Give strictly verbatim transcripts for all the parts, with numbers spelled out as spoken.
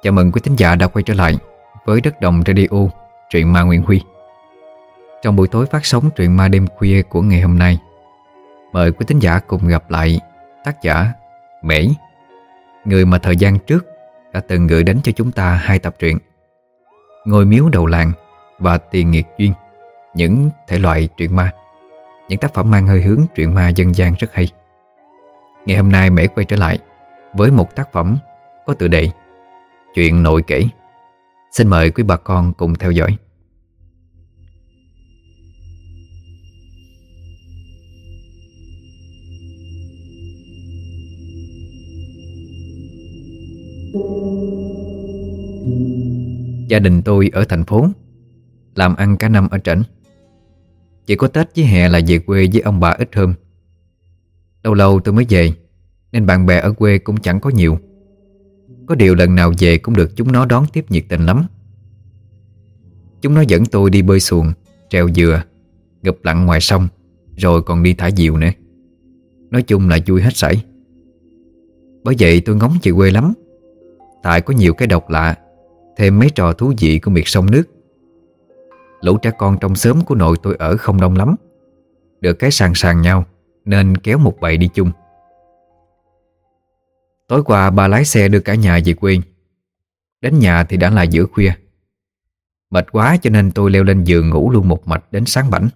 Chào mừng quý thính giả đã quay trở lại với Đất Đồng Radio, truyện ma Nguyễn Huy. Trong buổi tối phát sóng truyện ma đêm khuya của ngày hôm nay, mời quý thính giả cùng gặp lại tác giả Mễ, người mà thời gian trước đã từng gửi đến cho chúng ta hai tập truyện Ngôi Miếu Đầu Làng và Tiền Nghiệt Duyên, những thể loại truyện ma, những tác phẩm mang hơi hướng truyện ma dân gian rất hay. Ngày hôm nay Mễ quay trở lại với một tác phẩm có tựa đề Chuyện Nội Kể. Xin mời quý bà con cùng theo dõi. Gia đình tôi ở thành phố, làm ăn cả năm ở trển. Chỉ có Tết với hè là về quê với ông bà ít hôm. Lâu lâu tôi mới về, nên bạn bè ở quê cũng chẳng có nhiều. Có điều lần nào về cũng được chúng nó đón tiếp nhiệt tình lắm. Chúng nó dẫn tôi đi bơi xuồng, trèo dừa, ngụp lặn ngoài sông, rồi còn đi thả diều nữa. Nói chung là vui hết sảy. Bởi vậy tôi ngóng về quê lắm, tại có nhiều cái độc lạ, thêm mấy trò thú vị của miệt sông nước. Lũ trẻ con trong xóm của nội tôi ở không đông lắm, được cái sàn sàn nhau nên kéo một bầy đi chung. Tối qua ba lái xe đưa cả nhà về quê. Đến nhà thì đã là giữa khuya. Mệt quá cho nên tôi leo lên giường ngủ luôn một mạch đến sáng bảnh.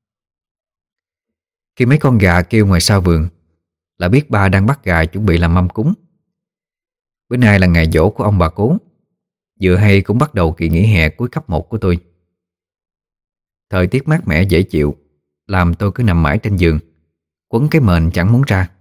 Khi mấy con gà kêu ngoài sau vườn là biết ba đang bắt gà chuẩn bị làm mâm cúng. Bữa nay là ngày giỗ của ông bà cố, vừa hay cũng bắt đầu kỳ nghỉ hè cuối cấp một của tôi. Thời tiết mát mẻ dễ chịu, làm tôi cứ nằm mãi trên giường, quấn cái mền chẳng muốn ra.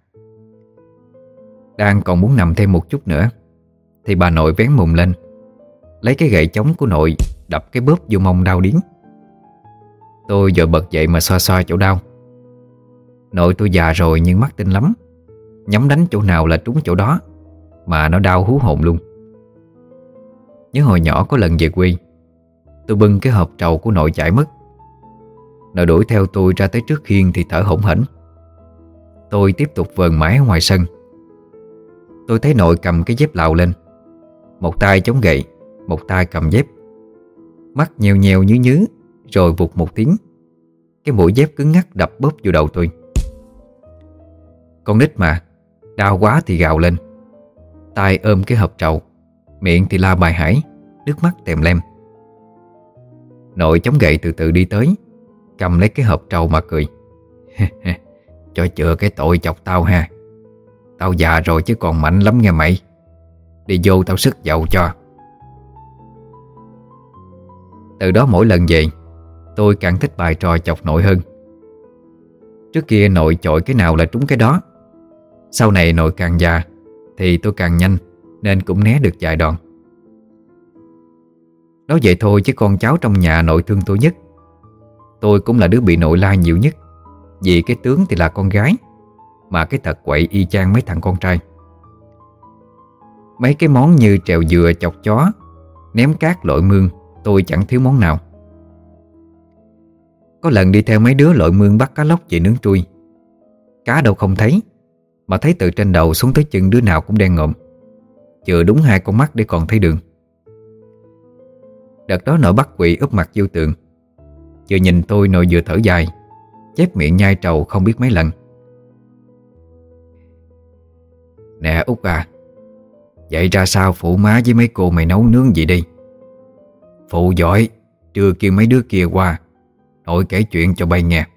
Đang còn muốn nằm thêm một chút nữa thì bà nội vén mùng lên, lấy cái gậy chống của nội đập cái bóp vô mông đau điếng. Tôi vội bật dậy mà xoa xoa chỗ đau. Nội tôi già rồi nhưng mắt tinh lắm, nhắm đánh chỗ nào là trúng chỗ đó, mà nó đau hú hồn luôn. Nhớ hồi nhỏ có lần về quê, tôi bưng cái hộp trầu của nội chạy mất. Nội đuổi theo tôi ra tới trước hiên thì thở hổn hển. Tôi tiếp tục vờn mãi ở ngoài sân. Tôi thấy nội cầm cái dép lào lên, một tay chống gậy, một tay cầm dép. Mắt nheo nheo nhứ nhứ, rồi vụt một tiếng, cái mũi dép cứng ngắc đập bóp vô đầu tôi. Con nít mà, đau quá thì gào lên, tay ôm cái hộp trầu, miệng thì la bài hải, nước mắt tèm lem. Nội chống gậy từ từ đi tới, cầm lấy cái hộp trầu mà cười. Cho chừa cái tội chọc tao ha. Tao già rồi chứ còn mạnh lắm nghe mày. Đi vô tao sức dậu cho. Từ đó mỗi lần về, tôi càng thích bài trò chọc nội hơn. Trước kia nội chọi cái nào là trúng cái đó. Sau này nội càng già thì tôi càng nhanh, nên cũng né được vài đòn. Nói vậy thôi chứ con cháu trong nhà nội thương tôi nhất. Tôi cũng là đứa bị nội la nhiều nhất, vì cái tướng thì là con gái, mà cái tật quậy y chang mấy thằng con trai. Mấy cái món như trèo dừa, chọc chó, ném cát, lội mương, tôi chẳng thiếu món nào. Có lần đi theo mấy đứa lội mương bắt cá lóc về nướng trui. Cá đâu không thấy, mà thấy từ trên đầu xuống tới chân đứa nào cũng đen ngộm, chừa đúng hai con mắt để còn thấy đường. Đợt đó nội bắt quỵ úp mặt vô tường. Vừa nhìn tôi nội vừa thở dài, chép miệng nhai trầu không biết mấy lần. Nè Út à, vậy ra sao phụ má với mấy cô mày nấu nướng gì đi. Phụ giỏi, trưa kêu mấy đứa kia qua, nội kể chuyện cho bay nghe.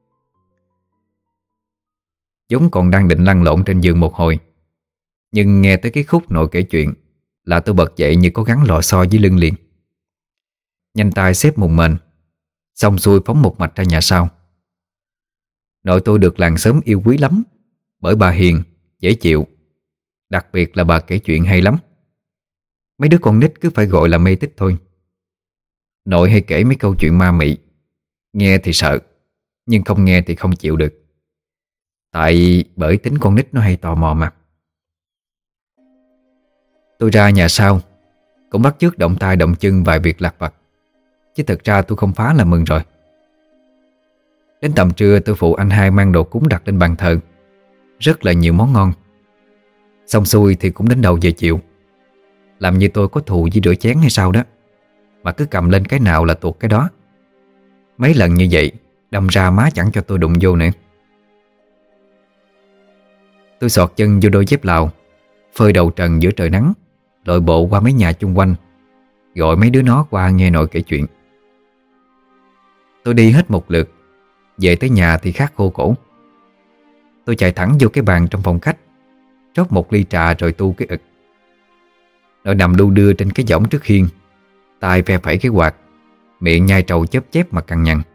Giống còn đang định lăn lộn trên giường một hồi, nhưng nghe tới cái khúc nội kể chuyện là tôi bật dậy như có gắn lò xo dưới lưng liền. Nhanh tay xếp mùng mền, xong xuôi phóng một mạch ra nhà sau. Nội tôi được làng xóm yêu quý lắm, bởi bà hiền, dễ chịu. Đặc biệt là bà kể chuyện hay lắm. Mấy đứa con nít cứ phải gọi là mê tích thôi. Nội hay kể mấy câu chuyện ma mị, nghe thì sợ, nhưng không nghe thì không chịu được. Tại bởi tính con nít nó hay tò mò mà. Tôi ra nhà sau cũng bắt chước động tay động chân vài việc lặt vặt, chứ thực ra tôi không phá là mừng rồi. Đến tầm trưa tôi phụ anh hai mang đồ cúng đặt lên bàn thờ, rất là nhiều món ngon. Xong xuôi thì cũng đến đầu giờ chiều. Làm như tôi có thù với rửa chén hay sao đó, mà cứ cầm lên cái nào là tuột cái đó. Mấy lần như vậy đâm ra má chẳng cho tôi đụng vô nữa. Tôi xọt chân vô đôi dép Lào, phơi đầu trần giữa trời nắng, lội bộ qua mấy nhà chung quanh, gọi mấy đứa nó qua nghe nội kể chuyện. Tôi đi hết một lượt, về tới nhà thì khát khô cổ. Tôi chạy thẳng vô cái bàn trong phòng khách, rót một ly trà rồi tu cái ực. Nội nằm đu đưa trên cái võng trước hiên, tay phe phẩy cái quạt, miệng nhai trầu chớp chép mà cằn nhằn.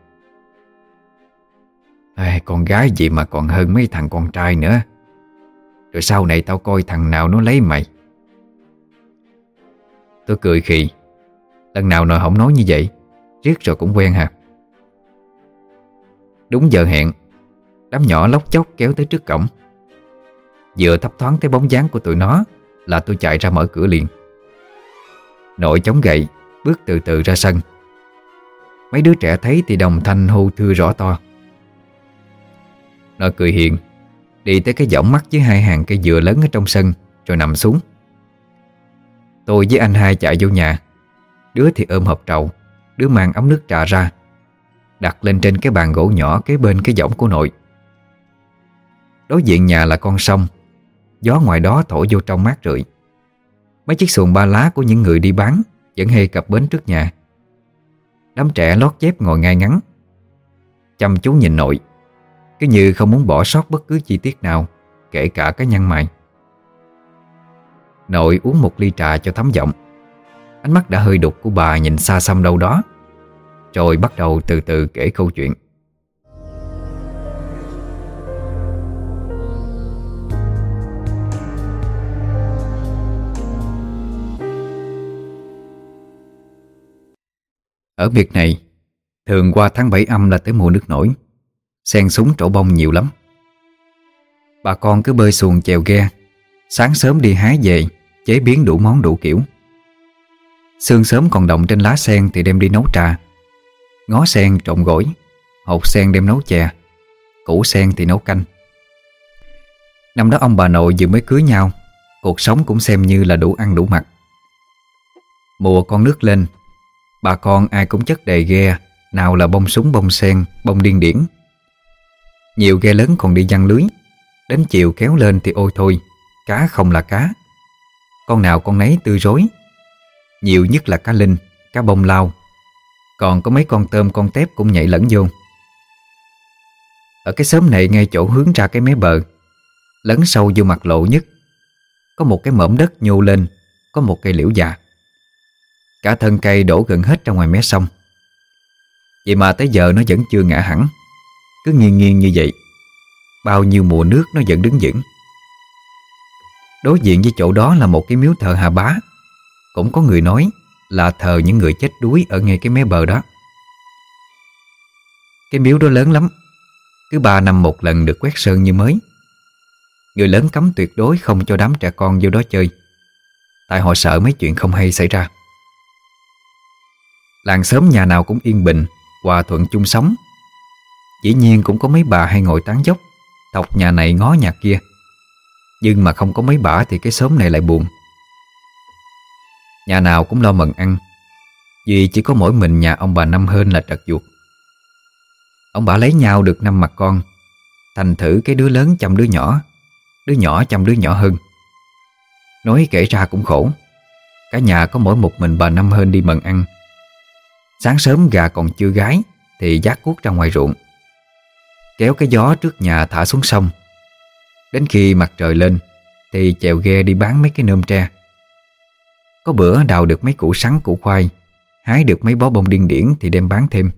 Ai, con gái gì mà còn hơn mấy thằng con trai nữa. Rồi sau này tao coi thằng nào nó lấy mày. Tôi cười khì. Lần nào nội không nói như vậy, riết rồi cũng quen hả? Đúng giờ hẹn, đám nhỏ lóc chóc kéo tới trước cổng. Vừa thấp thoáng thấy bóng dáng của tụi nó là tôi chạy ra mở cửa liền. Nội chống gậy, bước từ từ ra sân. Mấy đứa trẻ thấy thì đồng thanh hô thưa rõ to. Nội cười hiền, đi tới cái võng mắt với hai hàng cây dừa lớn ở trong sân, rồi nằm xuống. Tôi với anh hai chạy vô nhà. Đứa thì ôm hộp trầu, đứa mang ấm nước trà ra, đặt lên trên cái bàn gỗ nhỏ kế bên cái võng của nội. Đối diện nhà là con sông, gió ngoài đó thổi vô trong mát rượi. Mấy chiếc xuồng ba lá của những người đi bán vẫn hay cập bến trước nhà. Đám trẻ lót dép ngồi ngay ngắn, chăm chú nhìn nội, cứ như không muốn bỏ sót bất cứ chi tiết nào, kể cả cái nhăn mày. Nội uống một ly trà cho thấm giọng. Ánh mắt đã hơi đục của bà nhìn xa xăm đâu đó, rồi bắt đầu từ từ kể câu chuyện. Ở việc này, thường qua tháng bảy âm là tới mùa nước nổi, sen súng trổ bông nhiều lắm. Bà con cứ bơi xuồng chèo ghe, sáng sớm đi hái về, chế biến đủ món đủ kiểu. Sương sớm còn đọng trên lá sen thì đem đi nấu trà. Ngó sen trộn gỏi, hột sen đem nấu chè, củ sen thì nấu canh. Năm đó ông bà nội vừa mới cưới nhau, cuộc sống cũng xem như là đủ ăn đủ mặc. Mùa con nước lên, bà con ai cũng chất đầy ghe, nào là bông súng bông sen, bông điên điển. Nhiều ghe lớn còn đi giăng lưới, đến chiều kéo lên thì ôi thôi, cá không là cá, con nào con nấy tươi rối. Nhiều nhất là cá linh, cá bông lau, còn có mấy con tôm con tép cũng nhảy lẫn vô. Ở cái xóm này ngay chỗ hướng ra cái mé bờ, lấn sâu vô mặt lộ nhất, có một cái mỏm đất nhô lên, có một cây liễu già. Cả thân cây đổ gần hết ra ngoài mé sông. Vậy mà tới giờ nó vẫn chưa ngã hẳn, cứ nghiêng nghiêng như vậy. Bao nhiêu mùa nước nó vẫn đứng vững. Đối diện với chỗ đó là một cái miếu thờ Hà Bá. Cũng có người nói là thờ những người chết đuối ở ngay cái mé bờ đó. Cái miếu đó lớn lắm, cứ ba năm một lần được quét sơn như mới. Người lớn cấm tuyệt đối không cho đám trẻ con vô đó chơi, tại họ sợ mấy chuyện không hay xảy ra. Làng xóm nhà nào cũng yên bình, hòa thuận chung sống. Dĩ nhiên cũng có mấy bà hay ngồi tán dốc, thọc nhà này ngó nhà kia. Nhưng mà không có mấy bả thì cái xóm này lại buồn. Nhà nào cũng lo mần ăn, vì chỉ có mỗi mình nhà ông bà Năm Hên là trật ruột. Ông bà lấy nhau được năm mặt con, thành thử cái đứa lớn chăm đứa nhỏ, đứa nhỏ chăm đứa nhỏ hơn. Nói kể ra cũng khổ. Cả nhà có mỗi một mình bà Năm Hên đi mần ăn. Sáng sớm gà còn chưa gái thì vác cuốc ra ngoài ruộng, kéo cái gió trước nhà thả xuống sông. Đến khi mặt trời lên thì chèo ghe đi bán mấy cái nơm tre. Có bữa đào được mấy củ sắn củ khoai, hái được mấy bó bông điên điển thì đem bán thêm.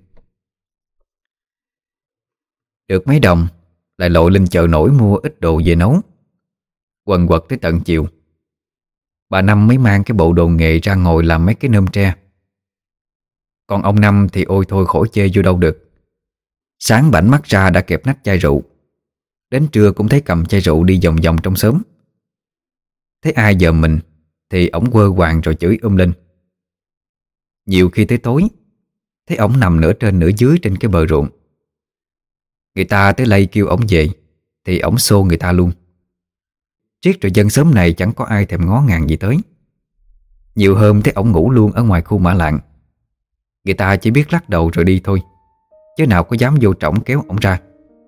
Được mấy đồng lại lội lên chợ nổi mua ít đồ về nấu. Quần quật tới tận chiều, bà Năm mới mang cái bộ đồ nghề ra ngồi làm mấy cái nơm tre. Còn ông Năm thì ôi thôi khỏi chê vô đâu được. Sáng bảnh mắt ra đã kẹp nách chai rượu, đến trưa cũng thấy cầm chai rượu đi vòng vòng trong xóm. Thấy ai dòm mình thì ổng quơ quàng rồi chửi um lên. Nhiều khi tới tối thấy ổng nằm nửa trên nửa dưới trên cái bờ ruộng. Người ta tới lây kêu ổng về thì ổng xô người ta luôn. Riết rồi dân xóm này chẳng có ai thèm ngó ngàng gì tới. Nhiều hôm thấy ổng ngủ luôn ở ngoài khu mã lạng. Người ta chỉ biết lắc đầu rồi đi thôi, chứ nào có dám vô trỏng kéo ổng ra.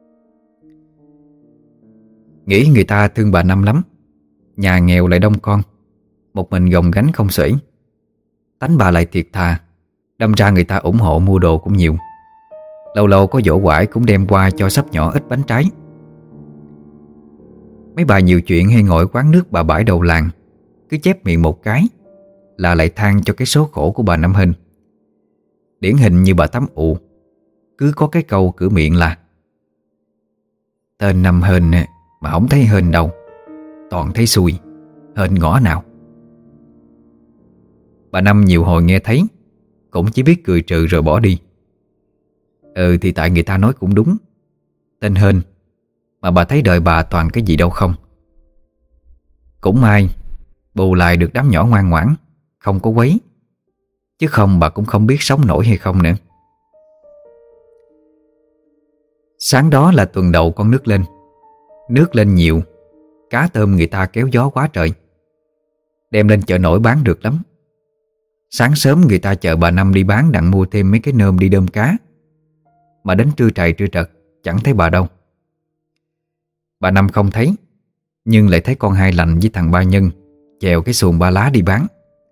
Nghĩ người ta thương bà Năm lắm. Nhà nghèo lại đông con, một mình gồng gánh không xuể. Tánh bà lại thiệt thà, đâm ra người ta ủng hộ mua đồ cũng nhiều. Lâu lâu có giỗ quải cũng đem qua cho sắp nhỏ ít bánh trái. Mấy bà nhiều chuyện hay ngồi quán nước bà bãi đầu làng, cứ chép miệng một cái là lại than cho cái số khổ của bà Năm Hên. Điển hình như bà Tám Ụ, cứ có cái câu cửa miệng là: tên Năm Hên mà không thấy hên đâu, toàn thấy xui, hên ngõ nào. Bà Năm nhiều hồi nghe thấy cũng chỉ biết cười trừ rồi bỏ đi. Ừ thì tại người ta nói cũng đúng. Tên hên mà bà thấy đời bà toàn cái gì đâu không. Cũng may bù lại được đám nhỏ ngoan ngoãn, không có quấy, chứ không bà cũng không biết sống nổi hay không nữa. Sáng đó là tuần đầu con nước lên. Nước lên nhiều, cá tôm người ta kéo gió quá trời, đem lên chợ nổi bán được lắm. Sáng sớm người ta chờ bà Năm đi bán đặng mua thêm mấy cái nơm đi đơm cá. Mà đến trưa trầy trưa trật chẳng thấy bà đâu. Bà Năm không thấy, nhưng lại thấy con Hai Lành với thằng Ba Nhân chèo cái xuồng ba lá đi bán.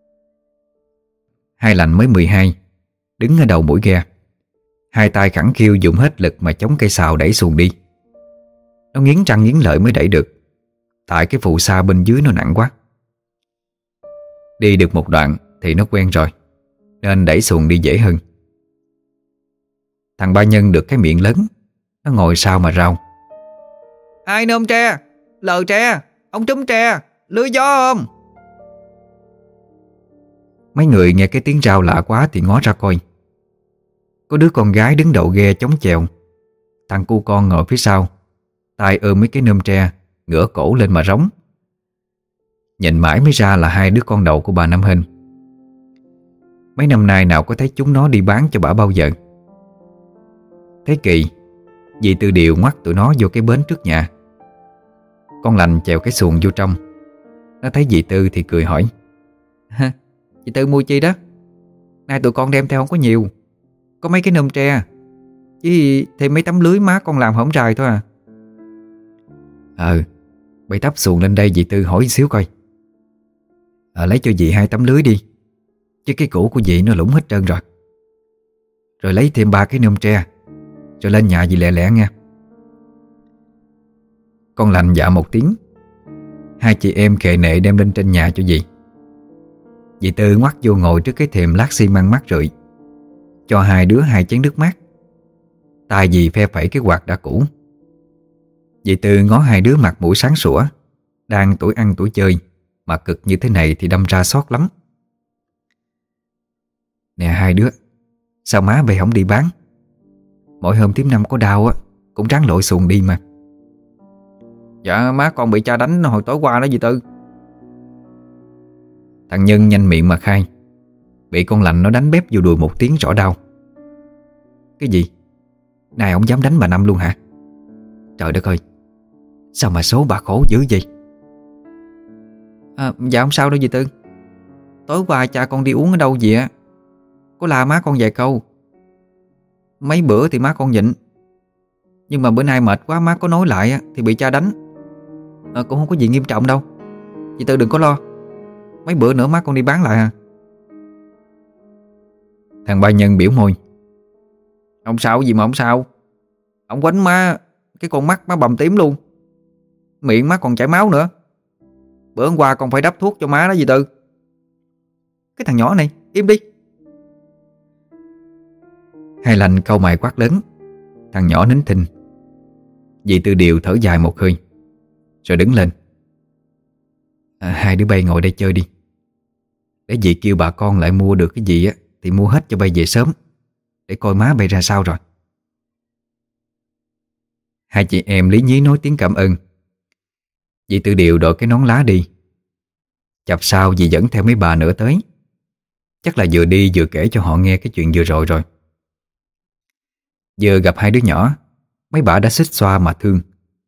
Hai Lành mới mười hai, đứng ở đầu mũi ghe, hai tay khẳng khiu dùng hết lực mà chống cây sào đẩy xuồng đi. Nó nghiến răng nghiến lợi mới đẩy được, tại cái phụ sa bên dưới nó nặng quá. Đi được một đoạn thì nó quen rồi, nên đẩy xuồng đi dễ hơn. Thằng Ba Nhân được cái miệng lớn, nó ngồi sau mà rao: ai nôm tre, lờ tre, ông trúm tre, lưới gió không? Mấy người nghe cái tiếng rao lạ quá thì ngó ra coi. Có đứa con gái đứng đầu ghe chống chèo, thằng cu con ngồi phía sau, tay ôm mấy cái nôm tre, ngửa cổ lên mà rống. Nhìn mãi mới ra là hai đứa con đầu của bà Năm Hên. Mấy năm nay nào có thấy chúng nó đi bán cho bả bao giờ. Thấy kỳ, dì Tư Điều ngoắt tụi nó vô cái bến trước nhà. Con Lành chèo cái xuồng vô trong. Nó thấy dì Tư thì cười hỏi: dì Tư mua chi đó? Nay tụi con đem theo không có nhiều, có mấy cái nơm tre, chứ thêm mấy tấm lưới má con làm hổng rài thôi à. Ờ, bày tắp xuồng lên đây dì Tư hỏi xíu coi. Ờ, lấy cho dì hai tấm lưới đi, chứ cái cũ của dì nó lủng hết trơn rồi. Rồi lấy thêm ba cái nơm tre, rồi lên nhà dì lẹ lẹ nha. Con Lành dạ một tiếng. Hai chị em khệ nệ đem lên trên nhà cho dì. Dì Tư ngoắt vô ngồi trước cái thềm lát xi măng mát rượi, cho hai đứa hai chén nước mát. Tay dì phe phẩy cái quạt đã cũ. Dì Tư ngó hai đứa mặt mũi sáng sủa, đang tuổi ăn tuổi chơi, mà cực như thế này thì đâm ra xót lắm. Nè hai đứa, sao má về không đi bán? Mỗi hôm thím Năm có đau á cũng ráng lội xuồng đi mà. Dạ má con bị cha đánh hồi tối qua đó dì Tư. Thằng Nhân nhanh miệng mà khai, bị con Lành nó đánh bép vô đùi một tiếng rõ đau. Cái gì? Này ông dám đánh bà Năm luôn hả? Trời đất ơi, sao mà số bà khổ dữ vậy? À, dạ không sao đâu dì Tư. Tối qua cha con đi uống ở đâu vậy á, có la má con vài câu. Mấy bữa thì má con nhịn, nhưng mà bữa nay mệt quá má có nói lại á, thì bị cha đánh. À, cũng không có gì nghiêm trọng đâu, dì Tư đừng có lo. Mấy bữa nữa má con đi bán lại à. Thằng Ba Nhân biểu môi: không sao gì mà không sao. Ông quánh má, cái con mắt má bầm tím luôn, miệng má còn chảy máu nữa. Bữa hôm qua con phải đắp thuốc cho má đó dì Tư. Cái thằng nhỏ này, im đi. Hai Lành cau mày quát lớn. Thằng nhỏ nín thinh. Dì Tư Điều thở dài một hơi, rồi đứng lên: à, hai đứa bay ngồi đây chơi đi. Để dì kêu bà con lại mua được cái gì á thì mua hết cho bay về sớm, để coi má bay ra sao rồi. Hai chị em lý nhí nói tiếng cảm ơn. Dì Tư Điều đội cái nón lá đi. Chập sau dì dẫn theo mấy bà nữa tới. Chắc là vừa đi vừa kể cho họ nghe cái chuyện vừa rồi rồi. Vừa gặp hai đứa nhỏ, mấy bà đã xích xoa mà thương.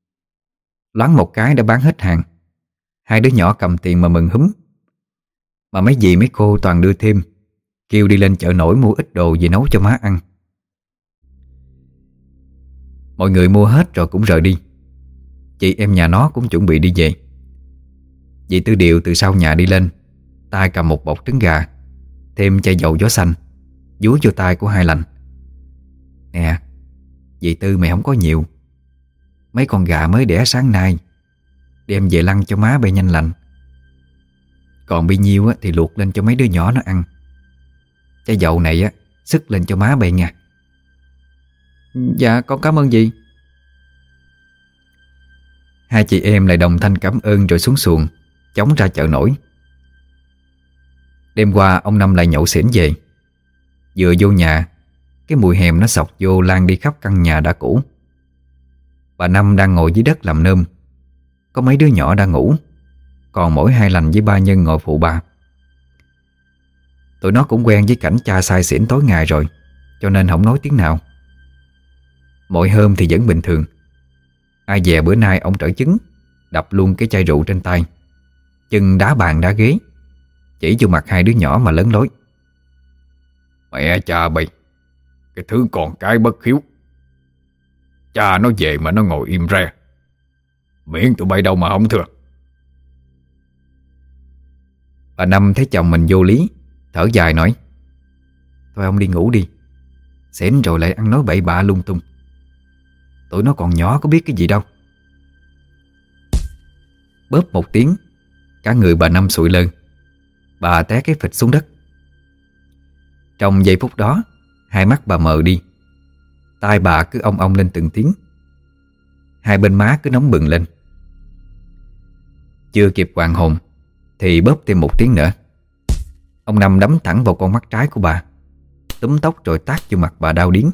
Loáng một cái đã bán hết hàng. Hai đứa nhỏ cầm tiền mà mừng húm. Mà mấy dì mấy cô toàn đưa thêm, kêu đi lên chợ nổi mua ít đồ về nấu cho má ăn. Mọi người mua hết rồi cũng rời đi. Chị em nhà nó cũng chuẩn bị đi về. Dì Tư Điệu từ sau nhà đi lên, tay cầm một bọc trứng gà, thêm chai dầu gió xanh, dúi vô tay của Hai Lành. Nè, dì Tư mày không có nhiều, mấy con gà mới đẻ sáng nay, đem về lăn cho má bay nhanh lành. Còn bấy nhiêu thì luộc lên cho mấy đứa nhỏ nó ăn. Chai dầu này á, sức lên cho má bay nha. Dạ con cảm ơn dì. Hai chị em lại đồng thanh cảm ơn rồi xuống xuồng, chóng ra chợ nổi. Đêm qua ông Năm lại nhậu xỉn về. Vừa vô nhà, cái mùi hèm nó xộc vô lan đi khắp căn nhà đã cũ. Bà Năm đang ngồi dưới đất làm nơm, có mấy đứa nhỏ đang ngủ, còn mỗi Hai Lành với ba Nhân ngồi phụ bà. Tụi nó cũng quen với cảnh cha say xỉn tối ngày rồi, cho nên không nói tiếng nào. Mọi hôm thì vẫn bình thường. Ai dè bữa nay ông trở chứng, đập luôn cái chai rượu trên tay, chân đá bàn đá ghế, chỉ vô mặt hai đứa nhỏ mà lớn lối. Mẹ cha bay, cái thứ con cái bất hiếu. Cha nó về mà nó ngồi im re, miệng tụi bay đâu mà không thừa. Bà Năm thấy chồng mình vô lý, thở dài nói: Thôi ông đi ngủ đi, xỉn rồi lại ăn nói bậy bạ lung tung. Tụi nó còn nhỏ có biết cái gì đâu. Bóp một tiếng, cả người bà Năm sụi lơ. Bà té cái phịch xuống đất. Trong giây phút đó, hai mắt bà mờ đi, tai bà cứ ong ong lên từng tiếng, hai bên má cứ nóng bừng lên. Chưa kịp hoàn hồn thì bóp thêm một tiếng nữa. Ông Năm đấm thẳng vào con mắt trái của bà, túm tóc rồi tát vô mặt bà đau điếng.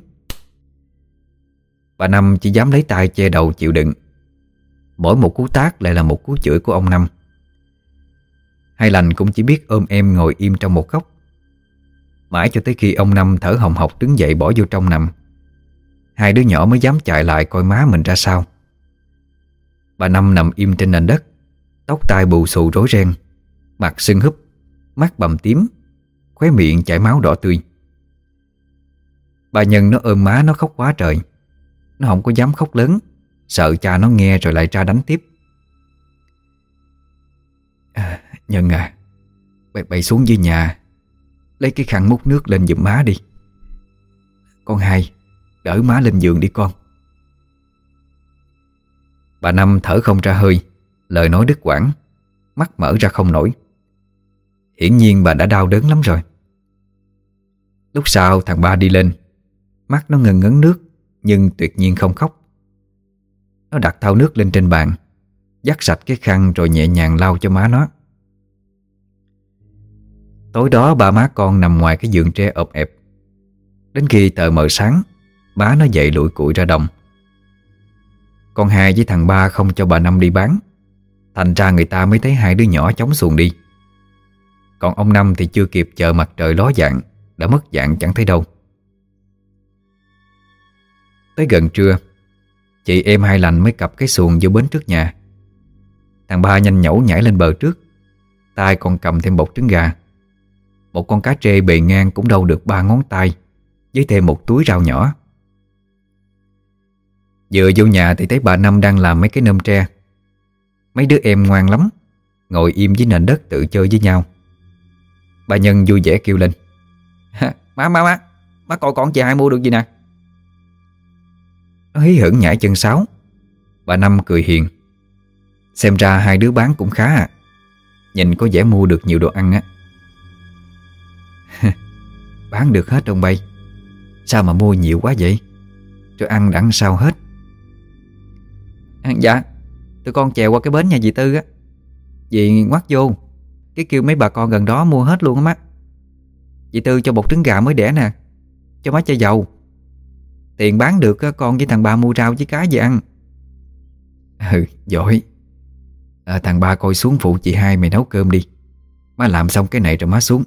Bà Năm chỉ dám lấy tay che đầu chịu đựng. Mỗi một cú tát lại là một cú chửi của ông Năm. Hai Lành cũng chỉ biết ôm em ngồi im trong một góc, mãi cho tới khi ông Năm thở hồng hộc đứng dậy bỏ vô trong nằm, hai đứa nhỏ mới dám chạy lại coi má mình ra sao. Bà Năm nằm im trên nền đất, tóc tai bù xù rối ren, mặt sưng húp, mắt bầm tím, khóe miệng chảy máu đỏ tươi. Bà Nhân nó ôm má nó khóc quá trời. Nó không có dám khóc lớn, sợ cha nó nghe rồi lại ra đánh tiếp. à, Nhân à, Bày, bày xuống dưới nhà, lấy cái khăn múc nước lên giùm má đi. Con Hai, đỡ má lên giường đi con. Bà Năm thở không ra hơi, lời nói đứt quãng, mắt mở ra không nổi. Hiển nhiên bà đã đau đớn lắm rồi. Lúc sau thằng ba đi lên, mắt nó ngần ngấn nước nhưng tuyệt nhiên không khóc. Nó đặt thau nước lên trên bàn, dắt sạch cái khăn rồi nhẹ nhàng lau cho má nó. Tối đó ba má con nằm ngoài cái giường tre ộp ẹp. Đến khi tờ mờ sáng, má nó dậy lủi cụi ra đồng. Con Hai với thằng Ba không cho bà Năm đi bán, thành ra người ta mới thấy hai đứa nhỏ chống xuồng đi. Còn ông Năm thì chưa kịp chờ mặt trời ló dạng, đã mất dạng chẳng thấy đâu. Tới gần trưa, chị em Hai Lành mới cặp cái xuồng vô bến trước nhà. Thằng Ba nhanh nhẩu nhảy lên bờ trước, tay còn cầm thêm bột trứng gà. Một con cá trê bề ngang cũng đâu được ba ngón tay, với thêm một túi rau nhỏ. Vừa vô nhà thì thấy bà Năm đang làm mấy cái nơm tre. Mấy đứa em ngoan lắm, ngồi im dưới nền đất tự chơi với nhau. Bà Nhân vui vẻ kêu lên: Má má má, má coi con chị Hai mua được gì nè. Nó hí hửng nhảy chân sáo. Bà Năm cười hiền: Xem ra hai đứa bán cũng khá à, nhìn có vẻ mua được nhiều đồ ăn á. Bán được hết ông bay, sao mà mua nhiều quá vậy? Rồi ăn đặng sao hết? À, dạ, tụi con chèo qua cái bến nhà dì Tư á, dì ngoắt vô, cái kêu mấy bà con gần đó mua hết luôn á má. Dì Tư cho bột trứng gà mới đẻ nè, cho má chai dầu. Tiền bán được con với thằng Ba mua rau với cá về ăn. Ừ, giỏi. à, Thằng Ba coi xuống phụ chị Hai mày nấu cơm đi, má làm xong cái này rồi má xuống.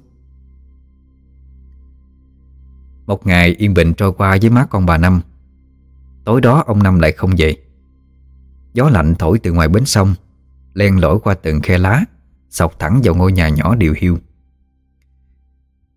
Một ngày yên bình trôi qua với má con bà Năm. Tối đó ông Năm lại không về. Gió lạnh thổi từ ngoài bến sông, len lỏi qua từng khe lá, xộc thẳng vào ngôi nhà nhỏ điều hiu.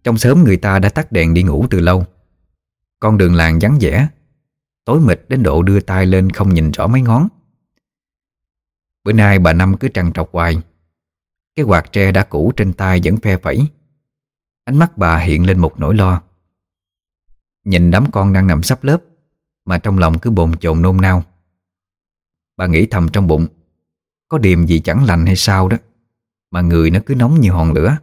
Trong xóm người ta đã tắt đèn đi ngủ từ lâu. Con đường làng vắng vẻ, tối mịt đến độ đưa tay lên không nhìn rõ mấy ngón. Bữa nay bà Năm cứ trằn trọc hoài. Cái quạt tre đã cũ trên tay vẫn phe phẩy. Ánh mắt bà hiện lên một nỗi lo. Nhìn đám con đang nằm sắp lớp mà trong lòng cứ bồn chồn nôn nao. Bà nghĩ thầm trong bụng, có điềm gì chẳng lành hay sao đó mà người nó cứ nóng như hòn lửa.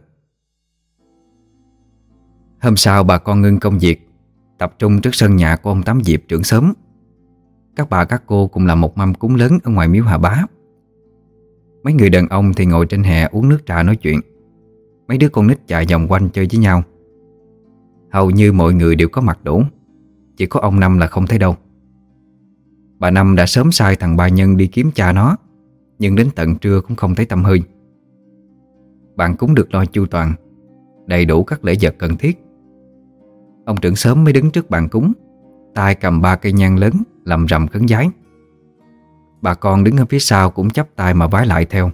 Hôm sau bà con ngưng công việc, tập trung trước sân nhà của ông Tám Diệp trưởng xóm. Các bà các cô cùng làm một mâm cúng lớn ở ngoài miếu Hà Bá. Mấy người đàn ông thì ngồi trên hè uống nước trà nói chuyện. Mấy đứa con nít chạy vòng quanh chơi với nhau. Hầu như mọi người đều có mặt đủ, chỉ có ông Năm là không thấy đâu. Bà Năm đã sớm sai thằng Ba Nhân đi kiếm cha nó, nhưng đến tận trưa cũng không thấy tăm hơi. Bạn cúng được lo chu toàn, đầy đủ các lễ vật cần thiết. Ông trưởng xóm mới đứng trước bàn cúng, tay cầm ba cây nhang lớn lầm rầm khấn vái. Bà con đứng ở phía sau cũng chắp tay mà vái lại theo.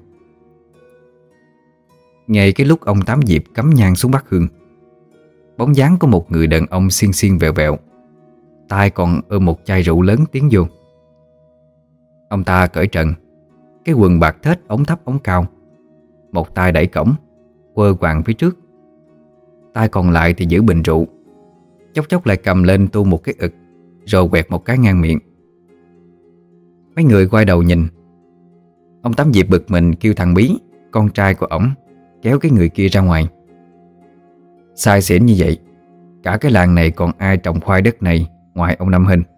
Ngay cái lúc ông Tám Diệp cắm nhang xuống bát hương, bóng dáng của một người đàn ông xiên xiên vẹo vẹo, tay còn ôm một chai rượu lớn tiến vô. Ông ta cởi trần, cái quần bạc thết ống thấp ống cao, một tay đẩy cổng, quơ quàng phía trước, tay còn lại thì giữ bình rượu, chốc chốc lại cầm lên tu một cái ực, rồi quẹt một cái ngang miệng. Mấy người quay đầu nhìn. Ông Tám Diệp bực mình kêu thằng Bí, con trai của ổng, kéo cái người kia ra ngoài. Sai xỉn như vậy, cả cái làng này còn ai trồng khoai đất này ngoài ông Năm Hinh.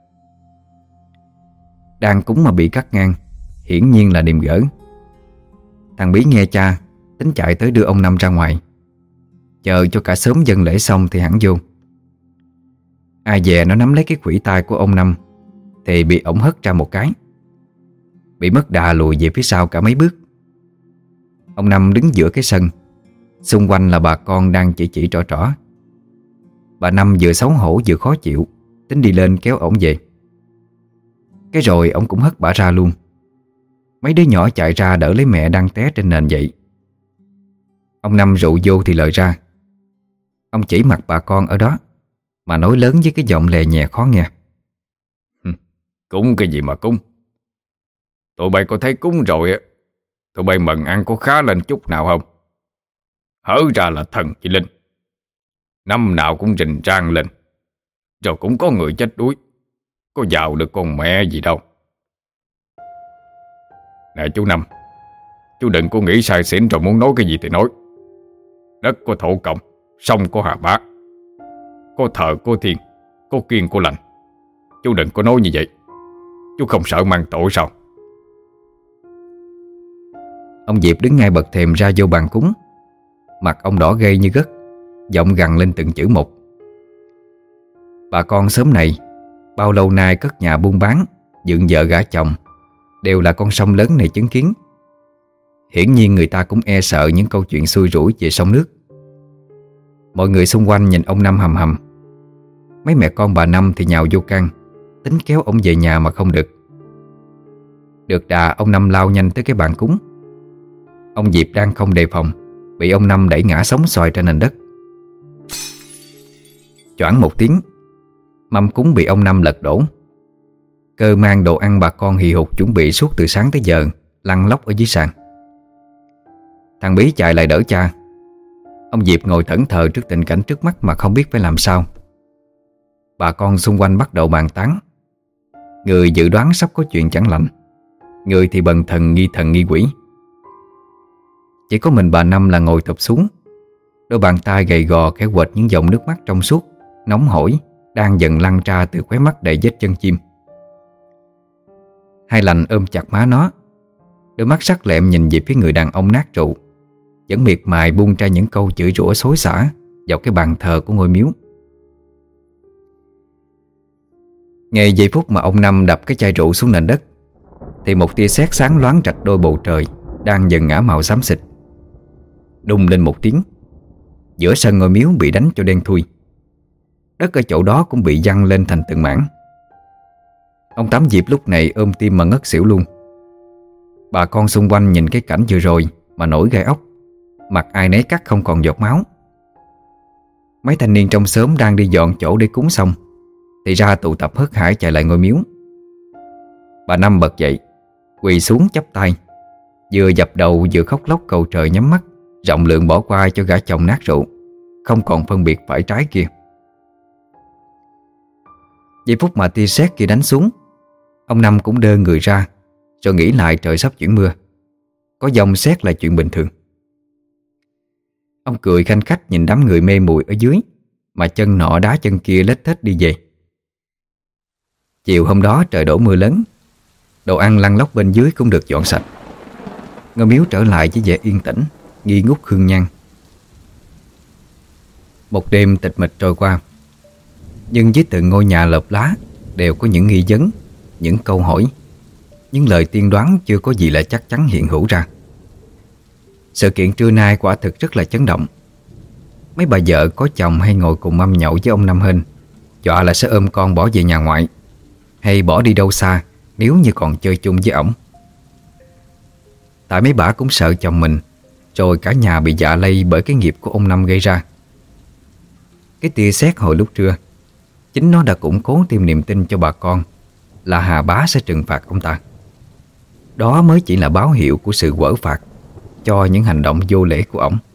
Đang cúng mà bị cắt ngang, hiển nhiên là điềm gỡ. Thằng Bí nghe cha, tính chạy tới đưa ông Năm ra ngoài, chờ cho cả xóm dân lễ xong thì hẳn vô. Ai dè nó nắm lấy cái khuỷu tay của ông Năm thì bị ổng hất ra một cái, bị mất đà lùi về phía sau cả mấy bước. Ông Năm đứng giữa cái sân, xung quanh là bà con đang chỉ chỉ trỏ trỏ. Bà Năm vừa xấu hổ vừa khó chịu, tính đi lên kéo ổng về. Cái rồi ổng cũng hất bả ra luôn. Mấy đứa nhỏ chạy ra đỡ lấy mẹ đang té trên nền dậy. Ông Năm rượu vô thì lời ra. Ông chỉ mặt bà con ở đó mà nói lớn với cái giọng lè nhẹ khó nghe. Cúng cái gì mà cúng? Tụi bay có thấy cúng rồi á, tụi bay mần ăn có khá lên chút nào không? Hở ra là thần chị Linh, năm nào cũng rình rang lên, rồi cũng có người chết đuối, có giàu được con mẹ gì đâu. Nè chú Năm, chú đừng có nghĩ sai xỉn rồi muốn nói cái gì thì nói. Đất có thổ cộng, sông có Hà Bá, có thờ có thiên, có kiêng có lành. Chú đừng có nói như vậy. Chú không sợ mang tội sao? Ông Diệp đứng ngay bậc thềm ra vô bàn cúng. Mặt ông đỏ gay như gất, giọng gằn lên từng chữ một. Bà con xóm này bao lâu nay cất nhà buôn bán, dựng vợ gả chồng, đều là con sông lớn này chứng kiến. Hiển nhiên người ta cũng e sợ những câu chuyện xui rủi về sông nước. Mọi người xung quanh nhìn ông Năm hầm hầm. Mấy mẹ con bà Năm thì nhào vô can, tính kéo ông về nhà mà không được. Được đà, ông Năm lao nhanh tới cái bàn cúng. Ông Diệp đang không đề phòng, bị ông Năm đẩy ngã sóng xoài trên nền đất. Choảng một tiếng, mâm cúng bị ông Năm lật đổ. Cơ mang đồ ăn bà con hì hục chuẩn bị suốt từ sáng tới giờ lăn lóc ở dưới sàn. Thằng Bí chạy lại đỡ cha. Ông Diệp ngồi thẫn thờ trước tình cảnh trước mắt mà không biết phải làm sao. Bà con xung quanh bắt đầu bàn tán. Người dự đoán sắp có chuyện chẳng lành, người thì bần thần nghi thần nghi quỷ. Chỉ có mình bà Năm là ngồi thụp xuống, đôi bàn tay gầy gò khẽ quệt những dòng nước mắt trong suốt, nóng hổi đang dần lăn ra từ khóe mắt đầy vết chân chim. Hai lành ôm chặt má nó, đôi mắt sắc lẹm nhìn về phía người đàn ông nát rượu, vẫn miệt mài buông ra những câu chửi rủa xối xả vào cái bàn thờ của ngôi miếu. Ngay giây phút mà ông Năm đập cái chai rượu xuống nền đất thì một tia sét sáng loáng rạch đôi bầu trời đang dần ngã màu xám xịt. Đùng lên một tiếng, giữa sân ngôi miếu bị đánh cho đen thui. Đất ở chỗ đó cũng bị văng lên thành từng mảng. Ông Tám Diệp lúc này ôm tim mà ngất xỉu luôn. Bà con xung quanh nhìn cái cảnh vừa rồi mà nổi gai ốc, mặt ai nấy cắt không còn giọt máu. Mấy thanh niên trong xóm đang đi dọn chỗ để cúng xong thì ra tụ tập hớt hải chạy lại ngôi miếu. Bà Năm bật dậy, quỳ xuống chắp tay, vừa dập đầu vừa khóc lóc cầu trời nhắm mắt, rộng lượng bỏ qua cho gã chồng nát rượu, không còn phân biệt phải trái kia. Giây phút mà tia sét kia đánh xuống, ông Năm cũng đơ người ra, rồi nghĩ lại trời sắp chuyển mưa, có dông sét là chuyện bình thường. Ông cười khanh khách nhìn đám người mê muội ở dưới, mà chân nọ đá chân kia lết thết đi về. Chiều hôm đó trời đổ mưa lớn, đồ ăn lăn lóc bên dưới cũng được dọn sạch. Ngôi miếu trở lại với vẻ yên tĩnh, nghi ngút hương nhang. Một đêm tịch mịch trôi qua, nhưng dưới từng ngôi nhà lợp lá đều có những nghi vấn, những câu hỏi, những lời tiên đoán chưa có gì là chắc chắn hiện hữu ra. Sự kiện trưa nay quả thực rất là chấn động. Mấy bà vợ có chồng hay ngồi cùng mâm nhậu với ông Năm Hên, dọa là sẽ ôm con bỏ về nhà ngoại, hay bỏ đi đâu xa nếu như còn chơi chung với ổng. Tại mấy bà cũng sợ chồng mình, rồi cả nhà bị dạ lây bởi cái nghiệp của ông Năm gây ra. Cái tia sét hồi lúc trưa, chính nó đã củng cố thêm niềm tin cho bà con là Hà Bá sẽ trừng phạt ông ta. Đó mới chỉ là báo hiệu của sự quở phạt cho những hành động vô lễ của ổng.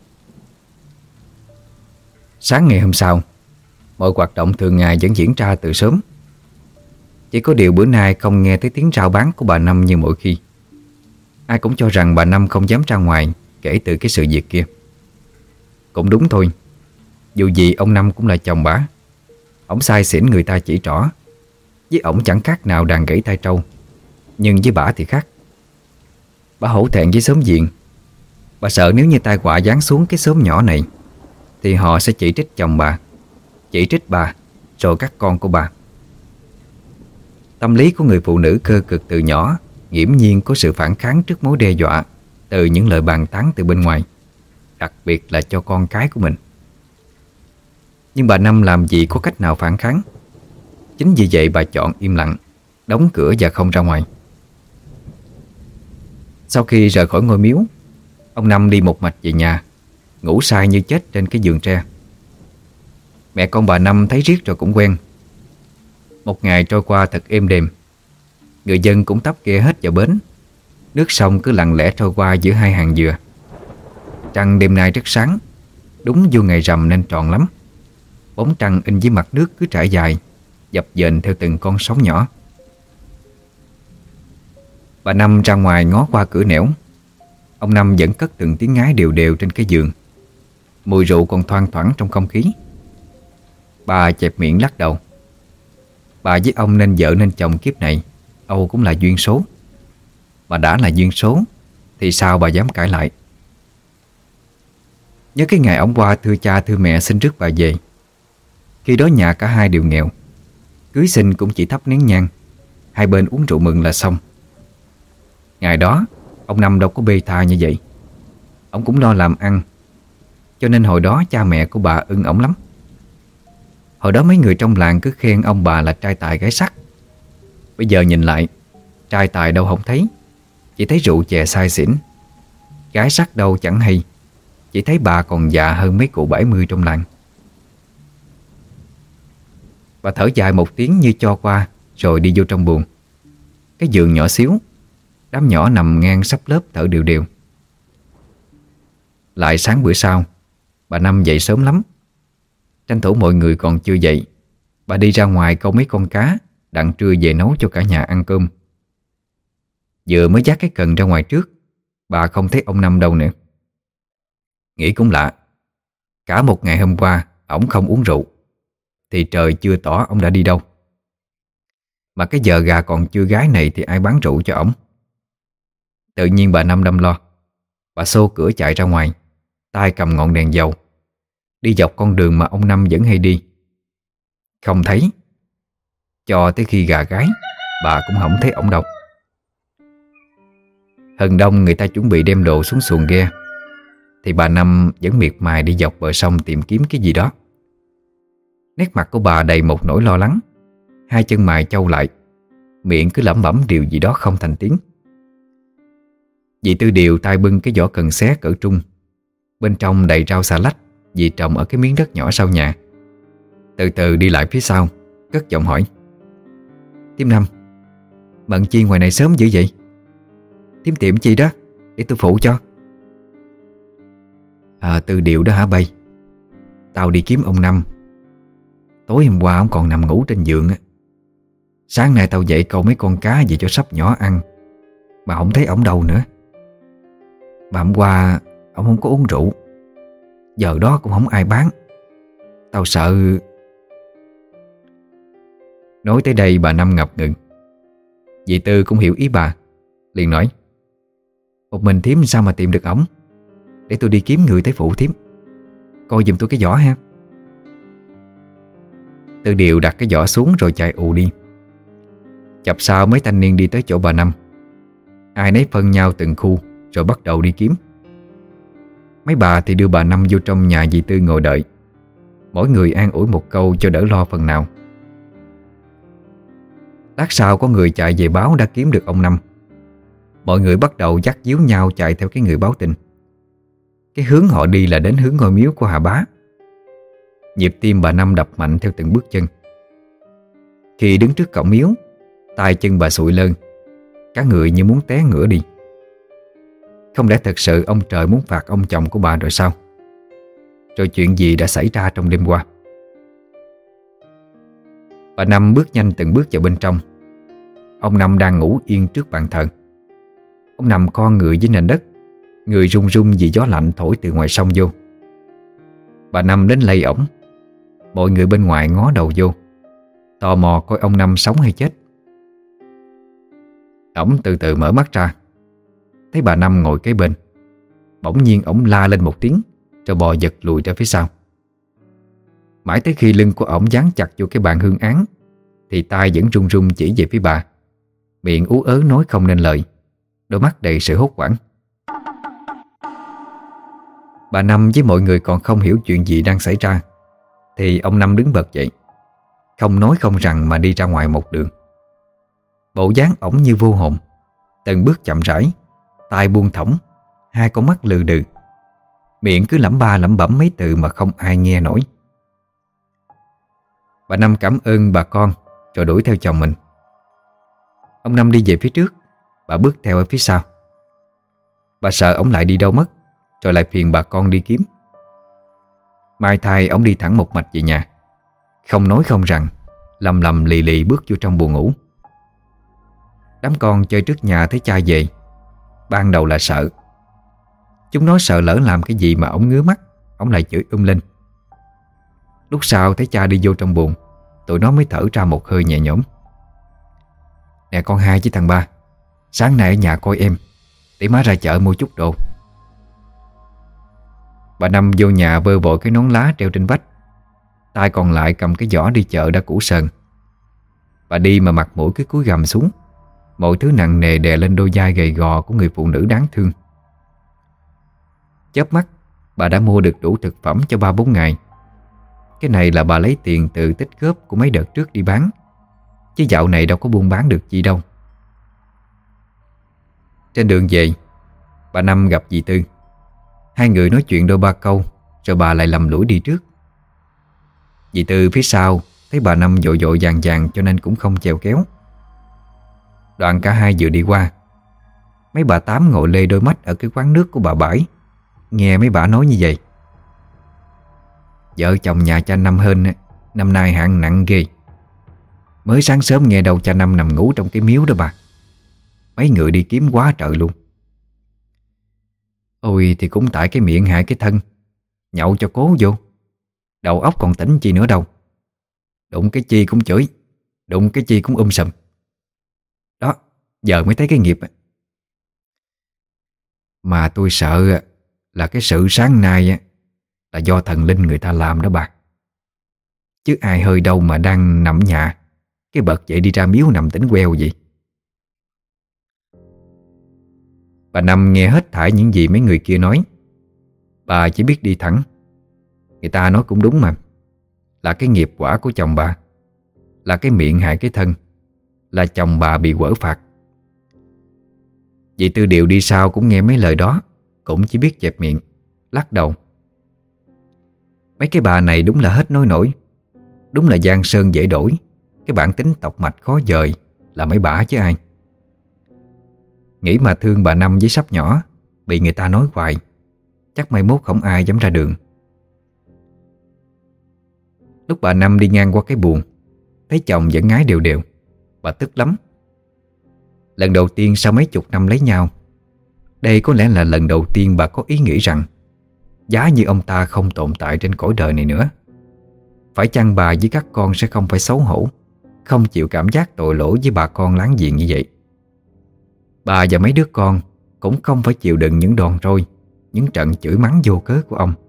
Sáng ngày hôm sau, mọi hoạt động thường ngày vẫn diễn ra từ sớm. Chỉ có điều bữa nay không nghe thấy tiếng rao bán của bà Năm như mọi khi. Ai cũng cho rằng bà Năm không dám ra ngoài kể từ cái sự việc kia. Cũng đúng thôi, dù gì ông Năm cũng là chồng bà. Ổng sai xỉn người ta chỉ trỏ, với ổng chẳng khác nào đàn gãy tai trâu, nhưng với bà thì khác. Bà hổ thẹn với xóm diện. Bà sợ nếu như tai họa giáng xuống cái xóm nhỏ này thì họ sẽ chỉ trích chồng bà, chỉ trích bà, rồi các con của bà. Tâm lý của người phụ nữ cơ cực từ nhỏ nghiễm nhiên có sự phản kháng trước mối đe dọa từ những lời bàn tán từ bên ngoài, đặc biệt là cho con cái của mình. Nhưng bà Năm làm gì có cách nào phản kháng. Chính vì vậy bà chọn im lặng, đóng cửa và không ra ngoài. Sau khi rời khỏi ngôi miếu, ông Năm đi một mạch về nhà, ngủ say như chết trên cái giường tre. Mẹ con bà Năm thấy riết rồi cũng quen. Một ngày trôi qua thật êm đềm. Người dân cũng tấp ghe hết vào bến. Nước sông cứ lặng lẽ trôi qua giữa hai hàng dừa. Trăng đêm nay rất sáng, đúng vô ngày rằm nên tròn lắm. Bóng trăng in dưới mặt nước cứ trải dài, dập dềnh theo từng con sóng nhỏ. Bà Năm ra ngoài ngó qua cửa nẻo. Ông Năm vẫn cất từng tiếng ngái đều đều trên cái giường. Mùi rượu còn thoang thoảng trong không khí. Bà chẹp miệng lắc đầu. Bà với ông nên vợ nên chồng kiếp này Âu cũng là duyên số. Mà đã là duyên số thì sao bà dám cãi lại. Nhớ cái ngày ông qua thưa cha thưa mẹ xin rước bà về. Khi đó nhà cả hai đều nghèo, cưới xin cũng chỉ thắp nén nhang, hai bên uống rượu mừng là xong. Ngày đó ông Năm đâu có bê tha như vậy. Ông cũng lo làm ăn, cho nên hồi đó cha mẹ của bà ưng ổng lắm. Hồi đó mấy người trong làng cứ khen ông bà là trai tài gái sắc. Bây giờ nhìn lại, trai tài đâu không thấy, chỉ thấy rượu chè say xỉn. Gái sắc đâu chẳng hay, chỉ thấy bà còn già hơn mấy cụ bảy mươi trong làng. Bà thở dài một tiếng như cho qua, rồi đi vô trong buồng. Cái giường nhỏ xíu, đám nhỏ nằm ngang sắp lớp thở đều đều. Lại sáng bữa sau, bà Năm dậy sớm lắm. Tranh thủ mọi người còn chưa dậy, bà đi ra ngoài câu mấy con cá, đặng trưa về nấu cho cả nhà ăn cơm. Vừa mới dắt cái cần ra ngoài trước, bà không thấy ông Năm đâu nữa. Nghĩ cũng lạ, cả một ngày hôm qua ổng không uống rượu, thì trời chưa tỏ ông đã đi đâu. Mà cái giờ gà còn chưa gái này thì ai bán rượu cho ổng. Tự nhiên bà Năm đâm lo. Bà xô cửa chạy ra ngoài, tay cầm ngọn đèn dầu, đi dọc con đường mà ông Năm vẫn hay đi. Không thấy. Cho tới khi gà gáy, bà cũng không thấy ổng đâu. Hừng đông người ta chuẩn bị đem đồ xuống xuồng ghe, thì bà Năm vẫn miệt mài đi dọc bờ sông tìm kiếm cái gì đó. Nét mặt của bà đầy một nỗi lo lắng, hai chân mày chau lại, miệng cứ lẩm bẩm điều gì đó không thành tiếng. Dì Tư Điều tay bưng cái giỏ cần xé cỡ trung, bên trong đầy rau xà lách, Dì trồng ở cái miếng đất nhỏ sau nhà. Từ từ đi lại phía sau, cất giọng hỏi: "Thím Năm, bận chi ngoài này sớm dữ vậy? Thím tiệm chi đó, để tôi phụ cho." "À, Tư Điệu đó hả bay? Tao đi kiếm ông Năm. Tối hôm qua ông còn nằm ngủ trên giường á. Sáng nay tao dậy câu mấy con cá về cho sắp nhỏ ăn, mà không thấy ổng đâu nữa. Mà hôm qua ổng không có uống rượu, giờ đó cũng không ai bán. Tao sợ..." Nói tới đây bà Năm ngập ngừng. Dì Tư cũng hiểu ý bà, liền nói: "Một mình thím sao mà tìm được ổng? Để tôi đi kiếm người tới phụ thím. Coi giùm tôi cái giỏ ha." Tư Điệu đặt cái giỏ xuống rồi chạy ù đi. Chập sau mấy thanh niên đi tới chỗ bà Năm. Ai nấy phân nhau từng khu rồi bắt đầu đi kiếm. Mấy bà thì đưa bà Năm vô trong nhà dì Tư ngồi đợi, mỗi người an ủi một câu cho đỡ lo phần nào. Lát sau có người chạy về báo đã kiếm được ông Năm. Mọi người bắt đầu dắt díu nhau chạy theo cái người báo tin. Cái hướng họ đi là đến hướng ngôi miếu của Hà Bá. Nhịp tim bà Năm đập mạnh theo từng bước chân. Khi đứng trước cổng miếu, tay chân bà sụi lơn, cả người như muốn té ngửa đi. Không lẽ thật sự ông trời muốn phạt ông chồng của bà rồi sao? Rồi chuyện gì đã xảy ra trong đêm qua? Bà Năm bước nhanh từng bước vào bên trong. Ông Năm đang ngủ yên trước bàn thờ. Ông nằm con người dưới nền đất, người run run vì gió lạnh thổi từ ngoài sông vô. Bà Năm đến lay ổng. Mọi người bên ngoài ngó đầu vô, tò mò coi ông Năm sống hay chết. Ổng từ từ mở mắt ra, thấy bà Năm ngồi kế bên. Bỗng nhiên ổng la lên một tiếng, rồi bò giật lùi ra phía sau. Mãi tới khi lưng của ổng dán chặt vô cái bàn hương án thì tay vẫn run run chỉ về phía bà, miệng ú ớ nói không nên lời, đôi mắt đầy sự hốt hoảng. Bà Năm với mọi người còn không hiểu chuyện gì đang xảy ra thì ông Năm đứng bật dậy, không nói không rằng mà đi ra ngoài một đường. Bộ dáng ổng như vô hồn, từng bước chậm rãi, tay buông thõng, hai con mắt lừ đừ, miệng cứ lẩm ba lẩm bẩm mấy từ mà không ai nghe nổi. Bà Năm cảm ơn bà con rồi đuổi theo chồng mình. Ông Năm đi về phía trước, bà bước theo ở phía sau. Bà sợ ổng lại đi đâu mất, rồi lại phiền bà con đi kiếm. Mai thay ổng đi thẳng một mạch về nhà, không nói không rằng, lầm lầm lì lì bước vô trong buồng ngủ. Đám con chơi trước nhà thấy cha về, ban đầu là sợ. Chúng nó sợ lỡ làm cái gì mà ổng ngứa mắt, ổng lại chửi um lên. Lúc sau thấy cha đi vô trong buồng, tụi nó mới thở ra một hơi nhẹ nhõm. "Nè con hai với thằng ba, sáng nay ở nhà coi em, để má ra chợ mua chút đồ." Bà Năm vô nhà vơ vội cái nón lá treo trên vách, tay còn lại cầm cái giỏ đi chợ đã cũ sờn. Bà đi mà mặt mũi cứ cúi gằm xuống, mọi thứ nặng nề đè lên đôi vai gầy gò của người phụ nữ đáng thương. Chớp mắt bà đã mua được đủ thực phẩm cho ba bốn ngày. Cái này là bà lấy tiền từ tích góp của mấy đợt trước đi bán, chứ dạo này đâu có buôn bán được gì đâu. Trên đường về, bà Năm gặp dì Tư. Hai người nói chuyện đôi ba câu, rồi bà lại lầm lũi đi trước. Dì Tư phía sau thấy bà Năm vội vội vàng vàng cho nên cũng không chèo kéo. Đoạn cả hai vừa đi qua, mấy bà Tám ngồi lê đôi mắt ở cái quán nước của bà Bãi, nghe mấy bà nói như vậy. "Vợ chồng nhà cha Năm Hên năm nay hạn nặng ghê. Mới sáng sớm nghe đâu cha Năm nằm ngủ trong cái miếu đó bà. Mấy người đi kiếm quá trời luôn." "Ôi thì cũng tại cái miệng hại cái thân, nhậu cho cố vô, đầu óc còn tỉnh chi nữa đâu. Đụng cái chi cũng chửi, đụng cái chi cũng um sùm. Đó, giờ mới thấy cái nghiệp." "Mà tôi sợ là cái sự sáng nay là do thần linh người ta làm đó bà. Chứ ai hơi đâu mà đang nằm nhà, cái bật dậy đi ra miếu nằm tỉnh queo vậy." Bà Năm nghe hết thảy những gì mấy người kia nói. Bà chỉ biết đi thẳng. Người ta nói cũng đúng mà, là cái nghiệp quả của chồng bà, là cái miệng hại cái thân, là chồng bà bị quở phạt. Dì Tư Điệu đi sau cũng nghe mấy lời đó, cũng chỉ biết dẹp miệng, lắc đầu. Mấy cái bà này đúng là hết nói nổi. Đúng là giang sơn dễ đổi, cái bản tính tộc mạch khó dời là mấy bả chứ ai. Nghĩ mà thương bà Năm với Sắp nhỏ, bị người ta nói hoài, chắc mai mốt không ai dám ra đường. Lúc bà Năm đi ngang qua cái buồng, thấy chồng vẫn ngái đều đều, bà tức lắm. Lần đầu tiên sau mấy chục năm lấy nhau, đây có lẽ là lần đầu tiên bà có ý nghĩ rằng giá như ông ta không tồn tại trên cõi đời này nữa. Phải chăng bà với các con sẽ không phải xấu hổ, không chịu cảm giác tội lỗi với bà con láng giềng như vậy. Bà và mấy đứa con cũng không phải chịu đựng những đòn roi, những trận chửi mắng vô cớ của ông.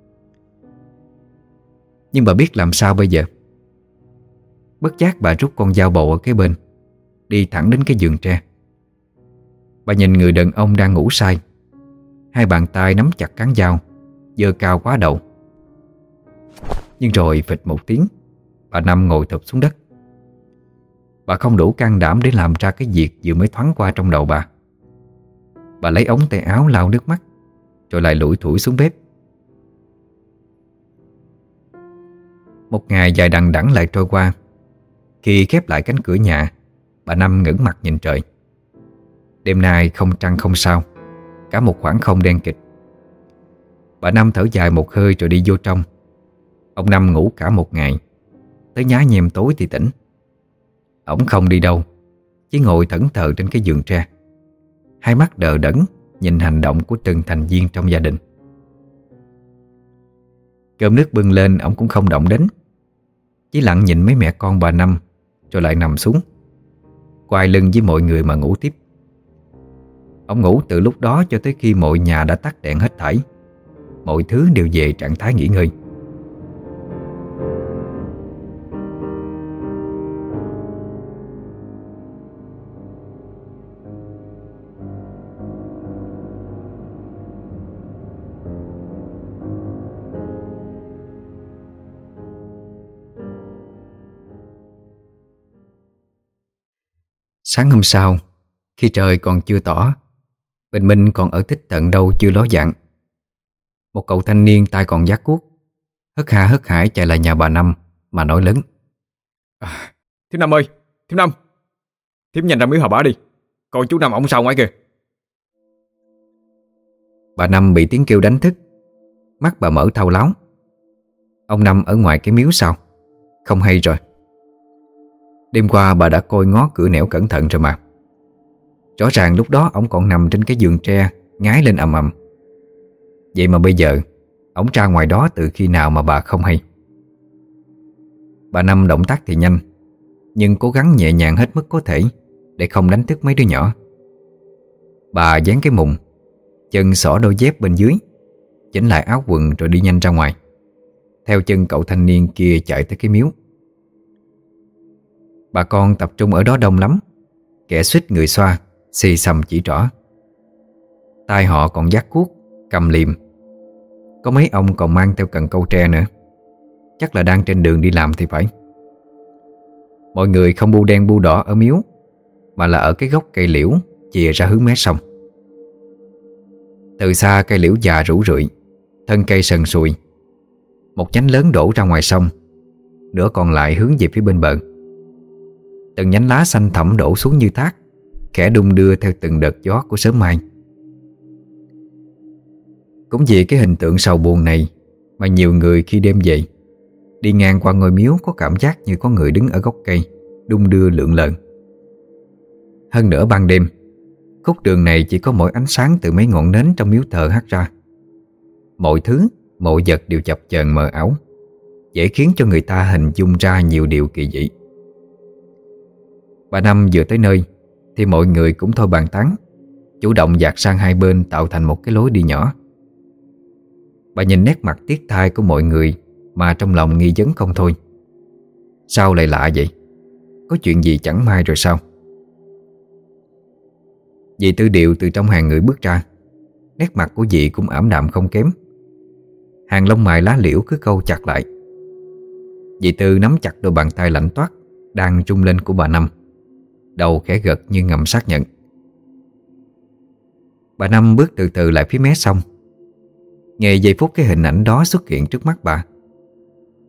Nhưng bà biết làm sao bây giờ? Bất giác bà rút con dao bầu ở kế bên, đi thẳng đến cái giường tre. Bà nhìn người đàn ông đang ngủ say, hai bàn tay nắm chặt cán dao, giơ cao quá đầu. Nhưng rồi phịch một tiếng, bà Năm ngồi thụp xuống đất. Bà không đủ can đảm để làm ra cái việc vừa mới thoáng qua trong đầu bà. Bà lấy ống tay áo lau nước mắt, rồi lại lủi thủi xuống bếp. Một ngày dài đằng đẵng lại trôi qua. Khi khép lại cánh cửa nhà, bà Năm ngẩng mặt nhìn trời. Đêm nay không trăng không sao, cả một khoảng không đen kịt. Bà Năm thở dài một hơi rồi đi vô trong. Ông Năm ngủ cả một ngày, tới nhá nhem tối thì tỉnh. Ổng không đi đâu, chỉ ngồi thẫn thờ trên cái giường tre, hai mắt đờ đẫn nhìn hành động của từng thành viên trong gia đình. Cơm nước bưng lên ổng cũng không động đến, chỉ lặng nhìn mấy mẹ con bà Năm, rồi lại nằm xuống, quay lưng với mọi người mà ngủ tiếp. Ông ngủ từ lúc đó cho tới khi mọi nhà đã tắt đèn hết thảy, mọi thứ đều về trạng thái nghỉ ngơi. Sáng hôm sau, khi trời còn chưa tỏ, bình minh còn ở tích tận đâu chưa ló dạng, một cậu thanh niên tay còn vác cuốc, hớt ha hớt hải chạy lại nhà bà Năm mà nói lớn: à, Thím Năm ơi, Thím Năm, thím nhanh ra miếu Hà Bá đi, còn chú Năm ổng sao ngoài kìa. Bà Năm bị tiếng kêu đánh thức, mắt bà mở thao láo. Ông Năm ở ngoài cái miếu sao? Không hay rồi. Đêm qua bà đã coi ngó cửa nẻo cẩn thận rồi mà. Rõ ràng lúc đó ổng còn nằm trên cái giường tre, ngái lên ầm ầm. Vậy mà bây giờ ổng ra ngoài đó từ khi nào mà bà không hay. Bà Năm động tác thì nhanh, nhưng cố gắng nhẹ nhàng hết mức có thể để không đánh thức mấy đứa nhỏ. Bà dán cái mùng, chân xỏ đôi dép bên dưới, chỉnh lại áo quần rồi đi nhanh ra ngoài, theo chân cậu thanh niên kia chạy tới cái miếu. Bà con tập trung ở đó đông lắm, kẻ suýt người xoa, xì xầm chỉ trỏ. Tai họ còn vác cuốc, cầm liềm. Có mấy ông còn mang theo cần câu tre nữa, chắc là đang trên đường đi làm thì phải. Mọi người không bu đen bu đỏ ở miếu, mà là ở cái gốc cây liễu chìa ra hướng mé sông. Từ xa cây liễu già rũ rượi, thân cây sần sùi. Một nhánh lớn đổ ra ngoài sông, nửa còn lại hướng về phía bên bờ. Từng nhánh lá xanh thẳm đổ xuống như thác, khẽ đung đưa theo từng đợt gió của sớm mai. Cũng vì cái hình tượng sầu buồn này mà nhiều người khi đêm về, đi ngang qua ngôi miếu có cảm giác như có người đứng ở gốc cây, đung đưa lượn lờ. Hơn nữa ban đêm, khúc đường này chỉ có mỗi ánh sáng từ mấy ngọn nến trong miếu thờ hắt ra. Mọi thứ, mọi vật đều chập chờn mờ ảo, dễ khiến cho người ta hình dung ra nhiều điều kỳ dị. Bà Năm vừa tới nơi thì mọi người cũng thôi bàn tán, chủ động dạt sang hai bên tạo thành một cái lối đi nhỏ. Bà nhìn nét mặt tiếc thay của mọi người mà trong lòng nghi vấn không thôi. Sao lại lạ vậy? Có chuyện gì chẳng may rồi sao? Dì Tư Điệu từ trong hàng người bước ra, nét mặt của dì cũng ảm đạm không kém. Hàng lông mày lá liễu cứ câu chặt lại. Dì Tư nắm chặt đôi bàn tay lạnh toát đang rung lên của bà Năm, đầu khẽ gật như ngầm xác nhận. Bà Năm bước từ từ lại phía mé sông. Ngay giây phút cái hình ảnh đó xuất hiện trước mắt bà,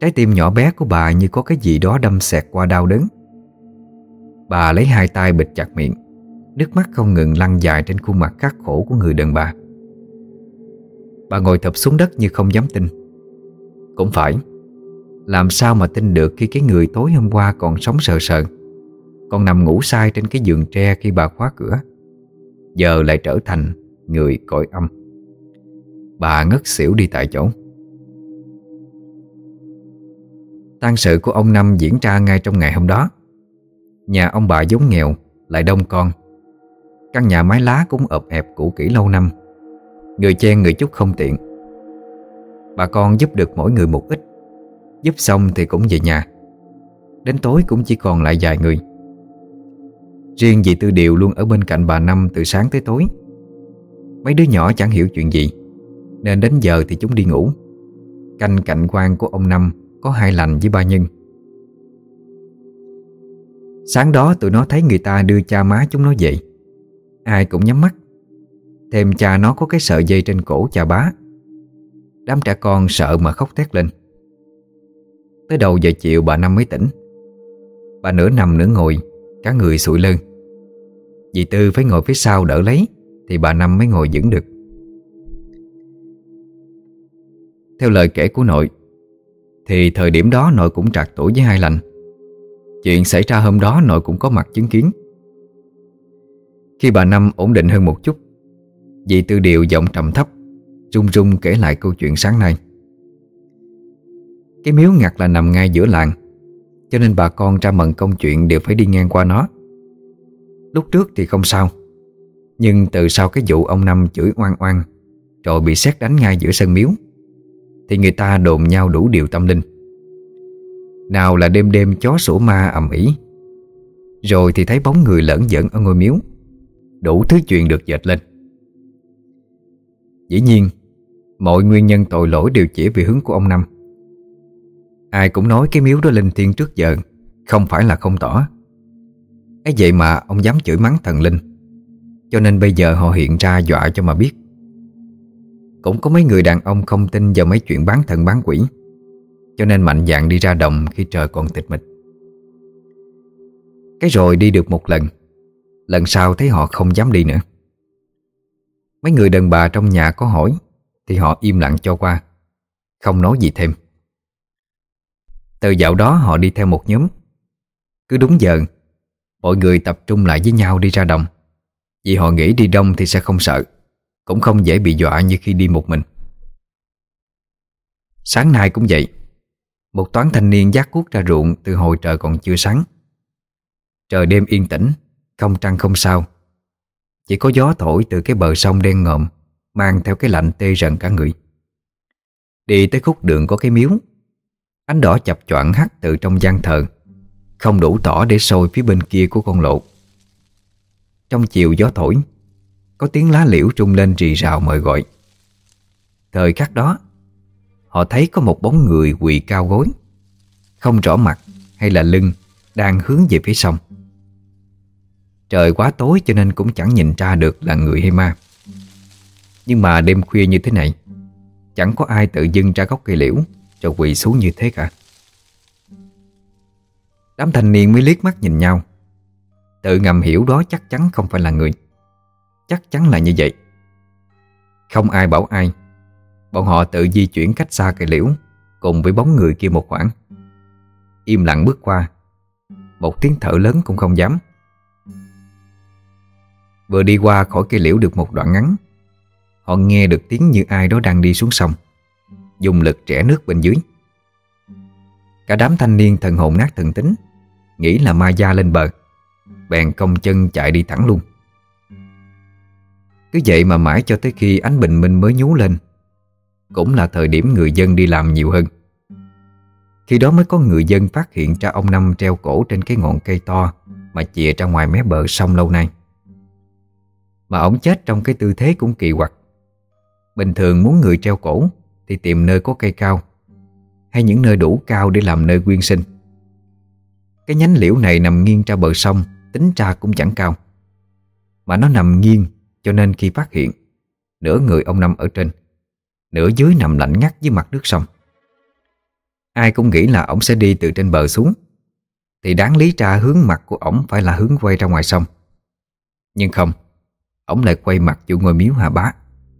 Trái tim nhỏ bé của bà như có cái gì đó đâm xẹt qua đau đớn. Bà lấy hai tay bịt chặt miệng, nước mắt không ngừng lăn dài trên khuôn mặt khắc khổ của người đàn bà. Bà ngồi thụp xuống đất như không dám tin. Cũng phải, làm sao mà tin được khi cái người tối hôm qua còn sống sờ sờ, còn nằm ngủ say trên cái giường tre khi bà khóa cửa, giờ lại trở thành người cõi âm. Bà ngất xỉu đi tại chỗ. Tang sự của ông Năm diễn ra ngay trong ngày hôm đó. Nhà ông bà vốn nghèo, lại đông con. Căn nhà mái lá cũng ộp ẹp cũ kỹ lâu năm, người chen người chúc không tiện. Bà con giúp được mỗi người một ít, giúp xong thì cũng về nhà. Đến tối cũng chỉ còn lại vài người. Riêng dì Tư Điều luôn ở bên cạnh bà Năm từ sáng tới tối. Mấy đứa nhỏ chẳng hiểu chuyện gì, nên đến giờ thì chúng đi ngủ. Canh cạnh quan của ông Năm có hai lành với ba Nhân. Sáng đó tụi nó thấy người ta đưa cha má chúng nó dậy, ai cũng nhắm mắt. Thêm cha nó có cái sợi dây trên cổ cha bá. Đám trẻ con sợ mà khóc thét lên. Tới đầu giờ chiều bà Năm mới tỉnh. Bà nửa nằm nửa ngồi, cả người sụi lơ. Dì Tư phải ngồi phía sau đỡ lấy, thì bà Năm mới ngồi vững được. Theo lời kể của nội, thì thời điểm đó nội cũng trạc tuổi với hai lành. Chuyện xảy ra hôm đó nội cũng có mặt chứng kiến. Khi bà Năm ổn định hơn một chút, dì Tư Điều giọng trầm thấp, run run kể lại câu chuyện sáng nay. Cái miếu ngặt là nằm ngay giữa làng, cho nên bà con ra mận công chuyện đều phải đi ngang qua nó. Lúc trước thì không sao, nhưng từ sau cái vụ ông Năm chửi oan oan rồi bị sét đánh ngay giữa sân miếu, thì người ta đồn nhau đủ điều tâm linh. Nào là đêm đêm chó sủa ma ầm ĩ, rồi thì thấy bóng người lởn vởn ở ngôi miếu. Đủ thứ chuyện được dệt lên. Dĩ nhiên, mọi nguyên nhân tội lỗi đều chỉ về hướng của ông Năm. Ai cũng nói cái miếu đó linh thiêng trước giờ, không phải là không tỏ. Ấy vậy mà ông dám chửi mắng thần linh, cho nên bây giờ họ hiện ra dọa cho mà biết. Cũng có mấy người đàn ông không tin vào mấy chuyện bán thần bán quỷ, cho nên mạnh dạn đi ra đồng khi trời còn tịch mịch. Cái rồi đi được một lần, lần sau thấy họ không dám đi nữa. Mấy người đàn bà trong nhà có hỏi thì họ im lặng cho qua, không nói gì thêm. Từ dạo đó họ đi theo một nhóm. Cứ đúng giờ, mọi người tập trung lại với nhau đi ra đồng, vì họ nghĩ đi đông thì sẽ không sợ, cũng không dễ bị dọa như khi đi một mình. Sáng nay cũng vậy. Một toán thanh niên vác cuốc ra ruộng từ hồi trời còn chưa sáng. Trời đêm yên tĩnh, không trăng không sao, chỉ có gió thổi từ cái bờ sông đen ngòm, mang theo cái lạnh tê rần cả người. Đi tới khúc đường có cái miếu, ánh đỏ chập choạng hắt từ trong gian thờ, không đủ tỏ để soi phía bên kia của con lộ. Trong chiều gió thổi, có tiếng lá liễu rung lên rì rào mời gọi. Thời khắc đó, họ thấy có một bóng người quỳ cao gối, không rõ mặt hay là lưng, đang hướng về phía sông. Trời quá tối cho nên cũng chẳng nhìn ra được là người hay ma. Nhưng mà đêm khuya như thế này, chẳng có ai tự dưng ra gốc cây liễu rồi quỳ xuống như thế cả. Đám thanh niên mới liếc mắt nhìn nhau, tự ngầm hiểu đó chắc chắn không phải là người. Chắc chắn là như vậy. Không ai bảo ai, bọn họ tự di chuyển cách xa cây liễu cùng với bóng người kia một khoảng, im lặng bước qua, một tiếng thở lớn cũng không dám. Vừa đi qua khỏi cây liễu được một đoạn ngắn, họ nghe được tiếng như ai đó đang đi xuống sông, dùng lực rẽ nước bên dưới. Cả đám thanh niên thần hồn nát thần tính, nghĩ là ma da lên bờ, bèn cong chân chạy đi thẳng luôn. Cứ vậy mà mãi cho tới khi ánh bình minh mới nhú lên, cũng là thời điểm người dân đi làm nhiều hơn. Khi đó mới có người dân phát hiện ra ông Năm treo cổ trên cái ngọn cây to mà chìa ra ngoài mé bờ sông lâu nay. Mà ổng chết trong cái tư thế cũng kỳ quặc. Bình thường muốn người treo cổ thì tìm nơi có cây cao, hay những nơi đủ cao để làm nơi quyên sinh. Cái nhánh liễu này nằm nghiêng ra bờ sông, tính ra cũng chẳng cao, mà nó nằm nghiêng cho nên khi phát hiện, nửa người ông Năm ở trên, nửa dưới nằm lạnh ngắt dưới mặt nước sông. Ai cũng nghĩ là ổng sẽ đi từ trên bờ xuống, thì đáng lý ra hướng mặt của ổng phải là hướng quay ra ngoài sông. Nhưng không, ổng lại quay mặt vô ngôi miếu Hà Bá.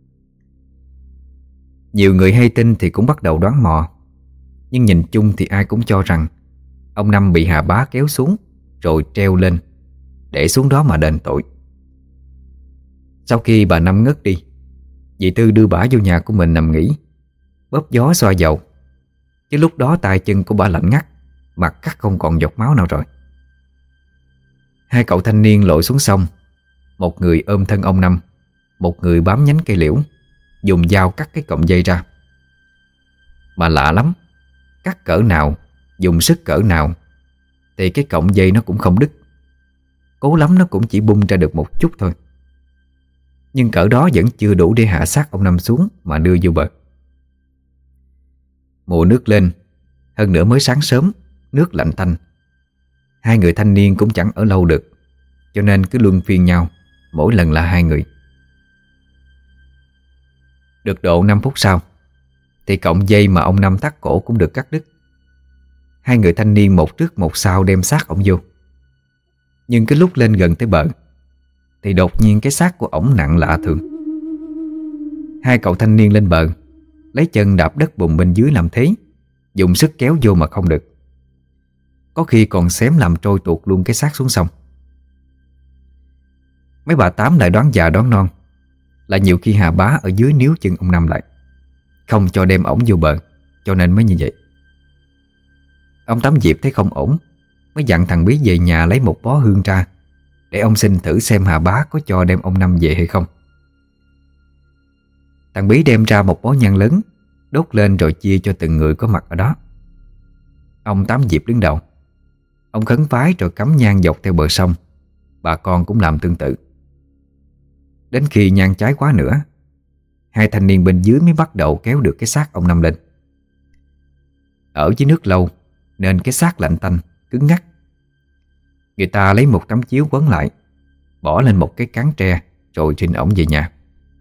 Nhiều người hay tin thì cũng bắt đầu đoán mò, nhưng nhìn chung thì ai cũng cho rằng ông Năm bị Hà Bá kéo xuống rồi treo lên, để xuống đó mà đền tội. Sau khi bà Năm ngất đi, dì Tư đưa bả vô nhà của mình nằm nghỉ, bóp gió xoa dầu. Chứ lúc đó tay chân của bà lạnh ngắt, mặt cắt không còn giọt máu nào rồi. Hai cậu thanh niên lội xuống sông, một người ôm thân ông Năm, một người bám nhánh cây liễu, dùng dao cắt cái cọng dây ra. Mà lạ lắm, cắt cỡ nào, dùng sức cỡ nào thì cái cọng dây nó cũng không đứt. Cố lắm nó cũng chỉ bung ra được một chút thôi. Nhưng cỡ đó vẫn chưa đủ để hạ xác ông Năm xuống mà đưa vô bờ. Mùa nước lên, hơn nữa mới sáng sớm, nước lạnh tanh. Hai người thanh niên cũng chẳng ở lâu được, cho nên cứ luân phiên nhau, mỗi lần là hai người. Được độ năm phút sau thì cọng dây mà ông Năm thắt cổ cũng được cắt đứt. Hai người thanh niên một trước một sau đem xác ổng vô. Nhưng cái lúc lên gần tới bờ thì đột nhiên cái xác của ổng nặng lạ thường. Hai cậu thanh niên lên bờ, lấy chân đạp đất bùn bên dưới làm thế, dùng sức kéo vô mà không được. Có khi còn xém làm trôi tuột luôn cái xác xuống sông. Mấy bà tám lại đoán già đoán non là nhiều khi Hà Bá ở dưới níu chân ông Năm lại, không cho đem ổng vô bờ, cho nên mới như vậy. Ông Tám Diệp thấy không ổn, mới dặn thằng Bí về nhà lấy một bó hương ra, để ông xin thử xem Hà Bá có cho đem ông Năm về hay không. Thằng Bí đem ra một bó nhang lớn, đốt lên rồi chia cho từng người có mặt ở đó. Ông Tám Diệp đứng đầu. Ông khấn vái rồi cắm nhang dọc theo bờ sông. Bà con cũng làm tương tự. Đến khi nhang cháy quá nữa, hai thanh niên bên dưới mới bắt đầu kéo được cái xác ông Năm lên. Ở dưới nước lâu nên cái xác lạnh tanh, cứng ngắc. Người ta lấy một tấm chiếu quấn lại, bỏ lên một cái cán tre, rồi trình ổng về nhà.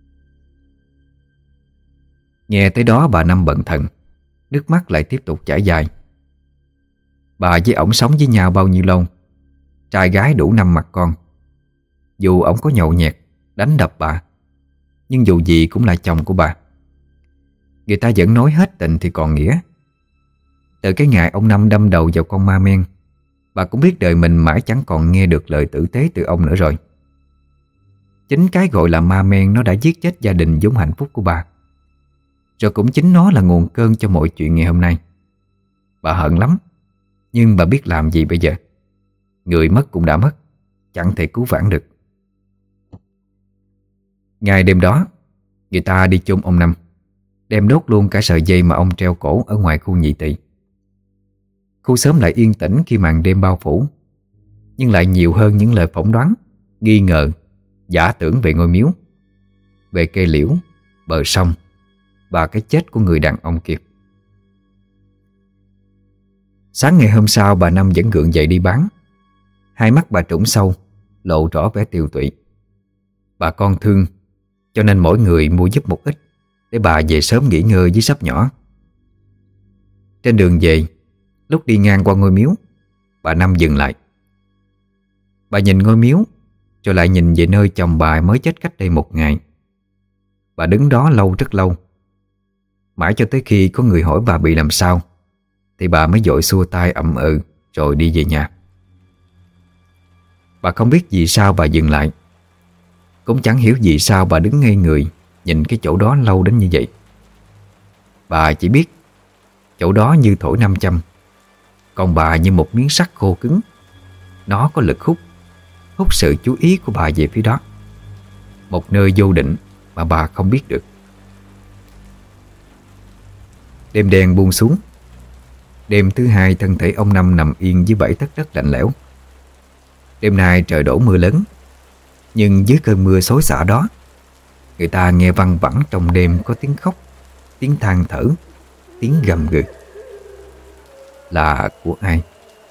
Nghe tới đó bà Năm bận thần, nước mắt lại tiếp tục chảy dài. Bà với ổng sống với nhau bao nhiêu lâu, trai gái đủ năm mặt con. Dù ổng có nhậu nhẹt, đánh đập bà, nhưng dù gì cũng là chồng của bà. Người ta vẫn nói hết tình thì còn nghĩa. Từ cái ngày ông Năm đâm đầu vào con ma men, bà cũng biết đời mình mãi chẳng còn nghe được lời tử tế từ ông nữa rồi. Chính cái gọi là ma men nó đã giết chết gia đình vốn hạnh phúc của bà. Rồi cũng chính nó là nguồn cơn cho mọi chuyện ngày hôm nay. Bà hận lắm, nhưng bà biết làm gì bây giờ. Người mất cũng đã mất, chẳng thể cứu vãn được. Ngày đêm đó, người ta đi chôn ông Năm, đem đốt luôn cả sợi dây mà ông treo cổ ở ngoài khu nhị tỵ. Khu xóm lại yên tĩnh khi màn đêm bao phủ, nhưng lại nhiều hơn những lời phỏng đoán, nghi ngờ, giả tưởng về ngôi miếu, về cây liễu, bờ sông và cái chết của người đàn ông kia. Sáng ngày hôm sau, bà Năm vẫn gượng dậy đi bán. Hai mắt bà trũng sâu, lộ rõ vẻ tiều tụy. Bà con thương, cho nên mỗi người mua giúp một ít để bà về sớm nghỉ ngơi với sắp nhỏ. Trên đường về, lúc đi ngang qua ngôi miếu, bà Năm dừng lại. Bà nhìn ngôi miếu, rồi lại nhìn về nơi chồng bà mới chết cách đây một ngày. Bà đứng đó lâu rất lâu, mãi cho tới khi có người hỏi bà bị làm sao, thì bà mới vội xua tay ậm ừ rồi đi về nhà. Bà không biết vì sao bà dừng lại, cũng chẳng hiểu vì sao bà đứng ngây người nhìn cái chỗ đó lâu đến như vậy. Bà chỉ biết chỗ đó như thổi nam châm, còn bà như một miếng sắt khô cứng. Nó có lực hút, hút sự chú ý của bà về phía đó, một nơi vô định mà bà không biết được. Đêm đen buông xuống. Đêm thứ hai, thân thể ông Năm nằm yên dưới bãi tất đất lạnh lẽo. Đêm nay trời đổ mưa lớn, nhưng dưới cơn mưa xối xả đó, người ta nghe văng vẳng trong đêm có tiếng khóc, tiếng than thở, tiếng gầm gừ. Là của ai?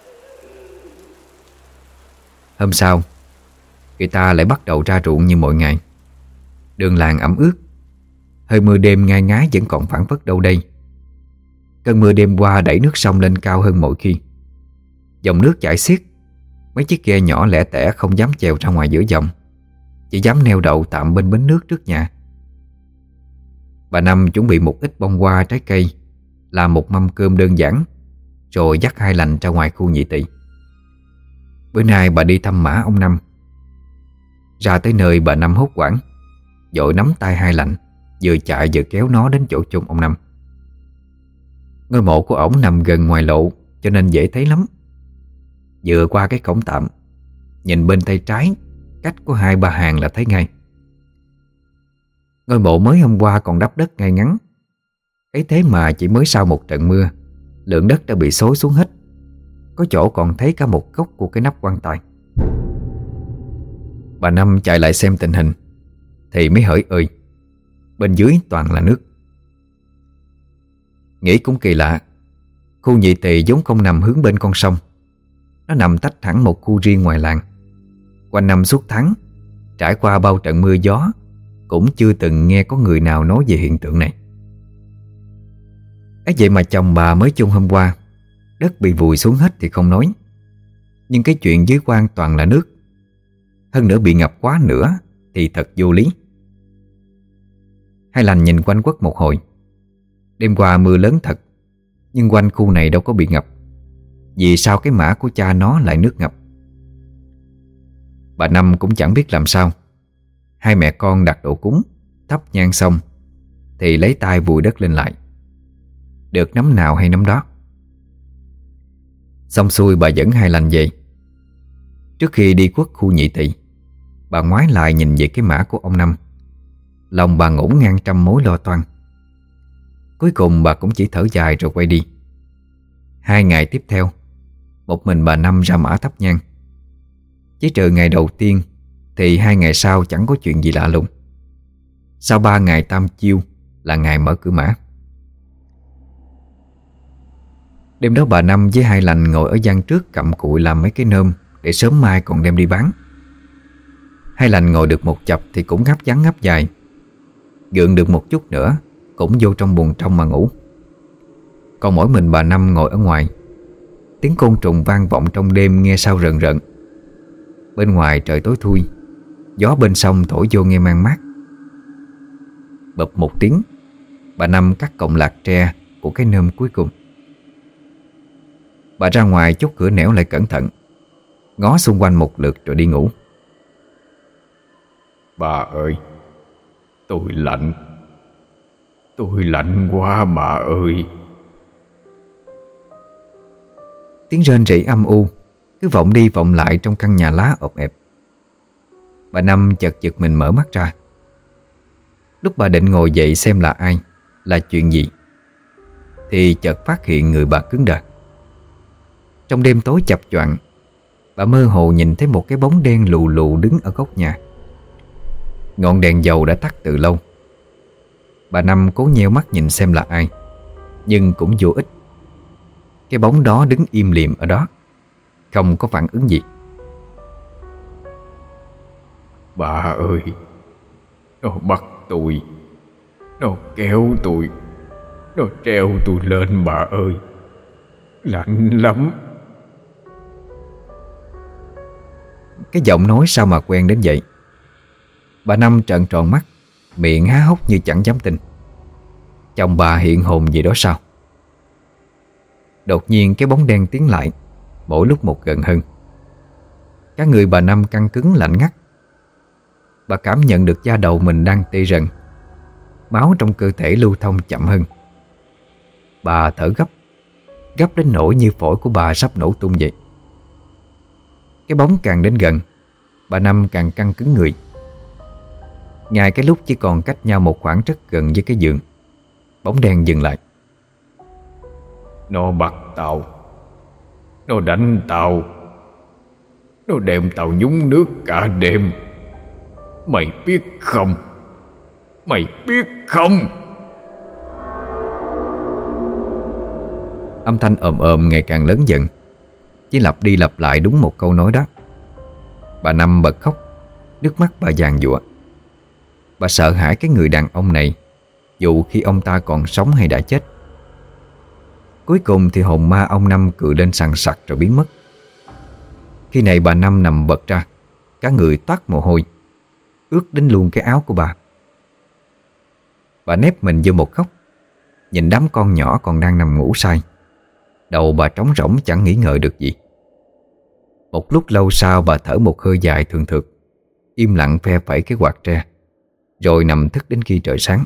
Hôm sau, người ta lại bắt đầu ra ruộng như mọi ngày. Đường làng ẩm ướt, hơi mưa đêm ngai ngái vẫn còn phảng phất đâu đây. Cơn mưa đêm qua đẩy nước sông lên cao hơn mọi khi. Dòng nước chảy xiết. Mấy chiếc ghe nhỏ lẻ tẻ không dám chèo ra ngoài giữa dòng, chỉ dám neo đậu tạm bên bến nước trước nhà. Bà Năm chuẩn bị một ít bông hoa, trái cây, làm một mâm cơm đơn giản, rồi dắt Hai Lành ra ngoài khu nhị tỵ. Bữa nay bà đi thăm mã ông Năm. Ra tới nơi, bà Năm hốt hoảng, vội nắm tay Hai Lành, vừa chạy vừa kéo nó đến chỗ chôn ông Năm. Ngôi mộ của ổng nằm gần ngoài lộ, cho nên dễ thấy lắm. Vừa qua cái cổng tạm, nhìn bên tay trái, cách có hai ba hàng là thấy ngay. Ngôi mộ mới hôm qua còn đắp đất ngay ngắn, ấy thế mà chỉ mới sau một trận mưa, lượng đất đã bị xối xuống hết. Có chỗ còn thấy cả một góc của cái nắp quan tài. Bà Năm chạy lại xem tình hình thì mới hỡi ơi, bên dưới toàn là nước. Nghĩ cũng kỳ lạ, khu nhị tỵ vốn không nằm hướng bên con sông. Nó nằm tách hẳn một khu riêng ngoài làng. Quanh năm suốt tháng, trải qua bao trận mưa gió, cũng chưa từng nghe có người nào nói về hiện tượng này. Ấy vậy mà chồng bà mới chôn hôm qua, đất bị vùi xuống hết thì không nói, nhưng cái chuyện dưới quan toàn là nước, hơn nữa bị ngập quá nữa thì thật vô lý. Hai Lành nhìn quanh quất một hồi. Đêm qua mưa lớn thật, nhưng quanh khu này đâu có bị ngập. Vì sao cái mã của cha nó lại nước ngập? Bà Năm cũng chẳng biết làm sao. Hai mẹ con đặt đồ cúng, thắp nhang xong thì lấy tay vùi đất lên lại. Được nắm nào hay nắm đó. Xong xuôi bà dẫn Hai Lành về. Trước khi đi quất khu nhị tỵ, bà ngoái lại nhìn về cái mã của ông Năm. Lòng bà ngổn ngang trăm mối lo toan. Cuối cùng bà cũng chỉ thở dài rồi quay đi. Hai ngày tiếp theo, một mình bà Năm ra mã thắp nhang. Chỉ trừ ngày đầu tiên thì hai ngày sau chẳng có chuyện gì lạ lùng. Sau ba ngày tam chiêu là ngày mở cửa mã. Đêm đó bà Năm với Hai Lành ngồi ở gian trước cặm cụi làm mấy cái nơm để sớm mai còn đem đi bán. Hai Lành ngồi được một chập thì cũng ngáp ngắn ngáp dài. Gượng được một chút nữa cũng vô trong buồng trong mà ngủ. Còn mỗi mình bà Năm ngồi ở ngoài. Tiếng côn trùng vang vọng trong đêm nghe sao rợn rợn. Bên ngoài trời tối thui, gió bên sông thổi vô nghe mang mát. Bập một tiếng, bà Năm cắt cọng lạc tre của cái nơm cuối cùng. Bà ra ngoài chốt cửa nẻo lại cẩn thận, ngó xung quanh một lượt rồi đi ngủ. Bà ơi, tôi lạnh. Tôi lạnh quá bà ơi. Tiếng rên rỉ âm u cứ vọng đi vọng lại trong căn nhà lá ộp ẹp. Bà Năm chợt giật mình mở mắt ra. Lúc bà định ngồi dậy xem là ai, là chuyện gì, thì chợt phát hiện người bà cứng đờ. Trong đêm tối chập choạng, bà mơ hồ nhìn thấy một cái bóng đen lù lù đứng ở góc nhà. Ngọn đèn dầu đã tắt từ lâu. Bà Năm cố nheo mắt nhìn xem là ai, nhưng cũng vô ích. Cái bóng đó đứng im lìm ở đó, không có phản ứng gì. Bà ơi, nó bắt tôi, nó kéo tôi, nó treo tôi lên bà ơi. Lạnh lắm. Cái giọng nói sao mà quen đến vậy? Bà Năm trợn tròn mắt, miệng há hốc như chẳng dám tin. Chồng bà hiện hồn gì đó sao? Đột nhiên cái bóng đen tiến lại, mỗi lúc một gần hơn. Cả người bà Năm căng cứng lạnh ngắt. Bà cảm nhận được da đầu mình đang tê rần, máu trong cơ thể lưu thông chậm hơn. Bà thở gấp, gấp đến nỗi như phổi của bà sắp nổ tung vậy. Cái bóng càng đến gần, bà Năm càng căng cứng người. Ngay cái lúc chỉ còn cách nhau một khoảng rất gần với cái giường, bóng đen dừng lại. Nó bắt tao, nó đánh tao, nó đem tao nhúng nước cả đêm. Mày biết không? Mày biết không? Âm thanh ồm ồm ngày càng lớn dần, chỉ lặp đi lặp lại đúng một câu nói đó. Bà Năm bật khóc, nước mắt bà giàn giụa. Bà sợ hãi cái người đàn ông này, dù khi ông ta còn sống hay đã chết. Cuối cùng thì hồn ma ông Năm cựa lên sằng sặc rồi biến mất. Khi này bà Năm nằm bật ra, cả người toát mồ hôi, ướt đến luôn cái áo của bà. Bà nép mình vô một góc, nhìn đám con nhỏ còn đang nằm ngủ say. Đầu bà trống rỗng chẳng nghĩ ngợi được gì. Một lúc lâu sau bà thở một hơi dài thường thượt, im lặng phe phẩy cái quạt tre, rồi nằm thức đến khi trời sáng.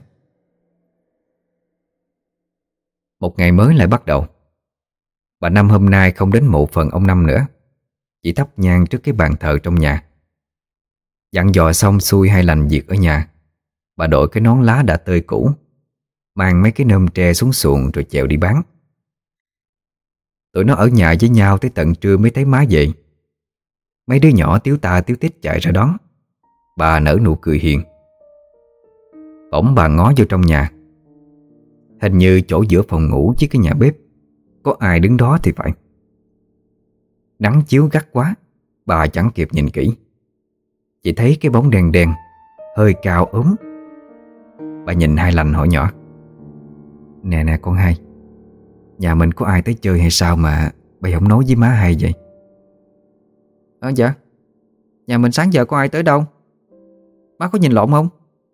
Một ngày mới lại bắt đầu. Bà Năm hôm nay không đến mộ phần ông Năm nữa, chỉ thắp nhang trước cái bàn thờ trong nhà. Dặn dò xong xuôi hai lành việc ở nhà, bà đội cái nón lá đã tơi cũ, mang mấy cái nơm tre xuống xuồng rồi chèo đi bán. Tụi nó ở nhà với nhau tới tận trưa mới thấy má về. Mấy đứa nhỏ tiếu ta tiếu tít chạy ra đón. Bà nở nụ cười hiền. Bỗng bà ngó vô trong nhà. Hình như chỗ giữa phòng ngủ với cái nhà bếp có ai đứng đó thì phải. Nắng chiếu gắt quá, bà chẳng kịp nhìn kỹ, chỉ thấy cái bóng đen đen, hơi cao ốm. Bà nhìn Hai lành hỏi nhỏ: Nè nè con Hai, nhà mình có ai tới chơi hay sao mà bà không nói với má Hai vậy? Ờ dạ, nhà mình sáng giờ có ai tới đâu. Má có nhìn lộn không?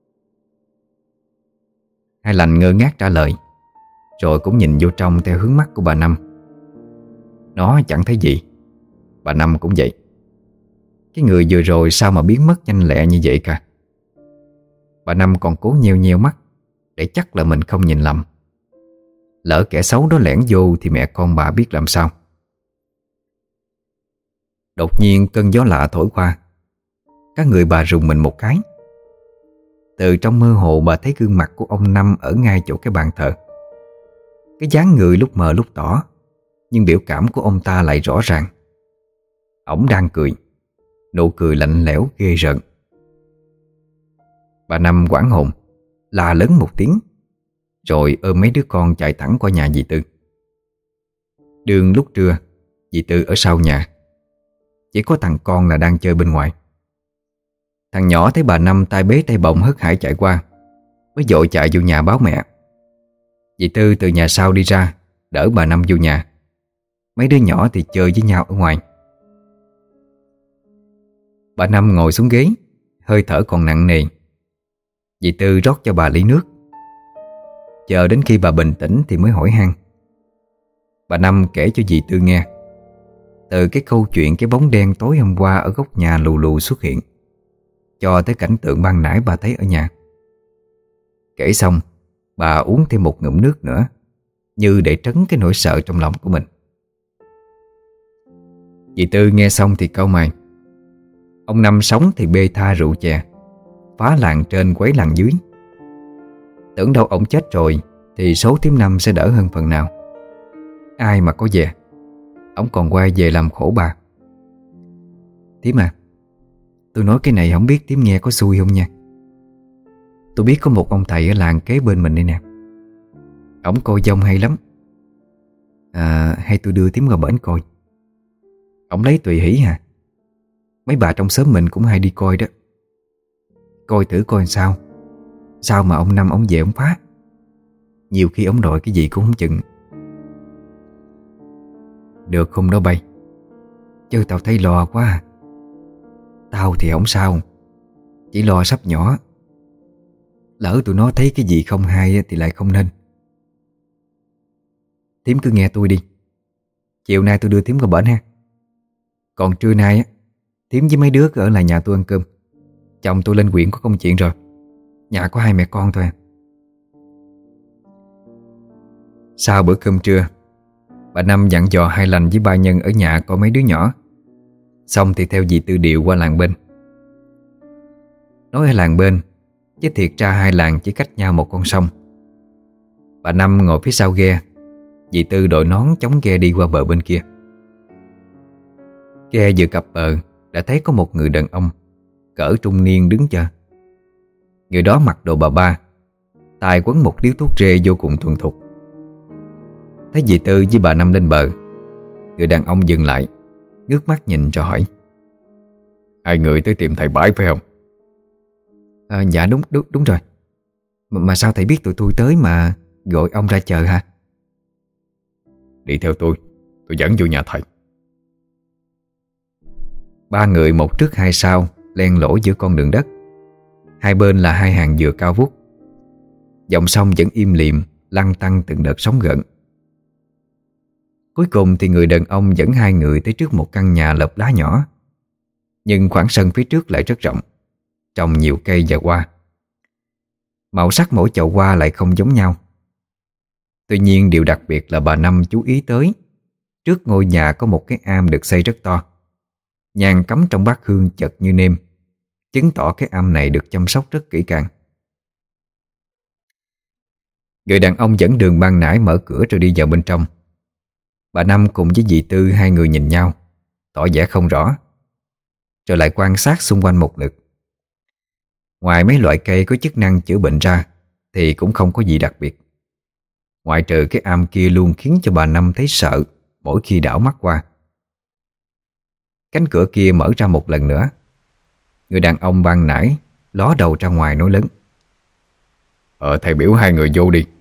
Hai lành ngơ ngác trả lời, rồi cũng nhìn vô trong theo hướng mắt của bà Năm. Nó chẳng thấy gì. Bà Năm cũng vậy. Cái người vừa rồi sao mà biến mất nhanh lẹ như vậy cả. Bà Năm còn cố nheo nheo mắt để chắc là mình không nhìn lầm. Lỡ kẻ xấu đó lẻn vô thì mẹ con bà biết làm sao. Đột nhiên cơn gió lạ thổi qua, các người bà rùng mình một cái. Từ trong mơ hồ bà thấy gương mặt của ông Năm ở ngay chỗ cái bàn thờ. Cái dáng người lúc mờ lúc tỏ, nhưng biểu cảm của ông ta lại rõ ràng. Ổng đang cười, nụ cười lạnh lẽo ghê rợn. Bà Năm hoảng hồn, la lớn một tiếng, rồi ôm mấy đứa con chạy thẳng qua nhà dì Tư. Đường lúc trưa, dì Tư ở sau nhà, chỉ có thằng con là đang chơi bên ngoài. Thằng nhỏ thấy bà Năm tay bế tay bồng hớt hải chạy qua, mới vội chạy vô nhà báo mẹ. Dì Tư từ nhà sau đi ra, đỡ bà Năm vô nhà. Mấy đứa nhỏ thì chơi với nhau ở ngoài. Bà Năm ngồi xuống ghế, hơi thở còn nặng nề. Dì Tư rót cho bà ly nước. Chờ đến khi bà bình tĩnh thì mới hỏi han. Bà Năm kể cho dì Tư nghe từ cái câu chuyện cái bóng đen tối hôm qua ở góc nhà lù lù xuất hiện, cho tới cảnh tượng ban nãy bà thấy ở nhà. Kể xong, bà uống thêm một ngụm nước nữa, như để trấn cái nỗi sợ trong lòng của mình. Dì Tư nghe xong thì cau mày. Ông Năm sống thì bê tha rượu chè, phá làng trên quấy làng dưới. Tưởng đâu ông chết rồi thì số thím Năm sẽ đỡ hơn phần nào. Ai mà có về, ông còn quay về làm khổ bà. Thím à, tôi nói cái này không biết thím nghe có xui không nha. Tôi biết có một ông thầy ở làng kế bên mình đây nè. Ổng coi dông hay lắm. À, hay tôi đưa thím qua bển coi. Ổng lấy tùy hỷ hả? Mấy bà trong xóm mình cũng hay đi coi đó. Coi thử coi sao. Sao mà ông Năm ông về ông phá. Nhiều khi ông đòi cái gì cũng không chừng. Được không đó bay, chứ tao thấy lo quá à. Tao thì không sao, chỉ lo sắp nhỏ. Lỡ tụi nó thấy cái gì không hay thì lại không nên. Thím cứ nghe tôi đi. Chiều nay tôi đưa thím qua bển ha. Còn trưa nay á, thím với mấy đứa cứ ở lại nhà tôi ăn cơm. Chồng tôi lên huyện có công chuyện rồi. Nhà có hai mẹ con thôi à. Sau bữa cơm trưa, bà Năm dặn dò Hai lành với ba Nhân ở nhà coi mấy đứa nhỏ. Xong thì theo dì Tư điệu qua làng bên. Nói ở làng bên, chứ thiệt ra hai làng chỉ cách nhau một con sông. Bà Năm ngồi phía sau ghe, dì Tư đội nón chống ghe đi qua bờ bên kia. Ghe vừa cập bờ đã thấy có một người đàn ông cỡ trung niên đứng chờ. Người đó mặc đồ bà ba, tay quấn một điếu thuốc rê vô cùng thuần thục. Thấy dì Tư với bà Năm lên bờ, người đàn ông dừng lại, ngước mắt nhìn rồi hỏi: Hai người tới tìm thầy Bãi phải không? À, dạ đúng, đúng đúng rồi. Mà, mà sao thầy biết tụi tôi tới mà gọi ông ra chờ hả? Đi theo tôi, tôi dẫn vô nhà thầy. Ba người một trước hai sau len lỏi giữa con đường đất. Hai bên là hai hàng dừa cao vút. Dòng sông vẫn im lìm, lăn tăn từng đợt sóng gợn. Cuối cùng thì người đàn ông dẫn hai người tới trước một căn nhà lợp lá nhỏ. Nhưng khoảng sân phía trước lại rất rộng, trồng nhiều cây và hoa. Màu sắc mỗi chậu hoa lại không giống nhau. Tuy nhiên điều đặc biệt là bà Năm chú ý tới, trước ngôi nhà có một cái am được xây rất to. Nhang cắm trong bát hương chật như nêm, chứng tỏ cái am này được chăm sóc rất kỹ càng. Người đàn ông dẫn đường ban nãy mở cửa rồi đi vào bên trong. Bà Năm cùng với dì Tư hai người nhìn nhau, tỏ vẻ không rõ, rồi lại quan sát xung quanh một lượt. Ngoài mấy loại cây có chức năng chữa bệnh ra thì cũng không có gì đặc biệt, ngoại trừ cái am kia luôn khiến cho bà Năm thấy sợ mỗi khi đảo mắt qua. Cánh cửa kia mở ra một lần nữa. Người đàn ông ban nãy ló đầu ra ngoài nói lớn: Ờ thầy biểu hai người vô đi.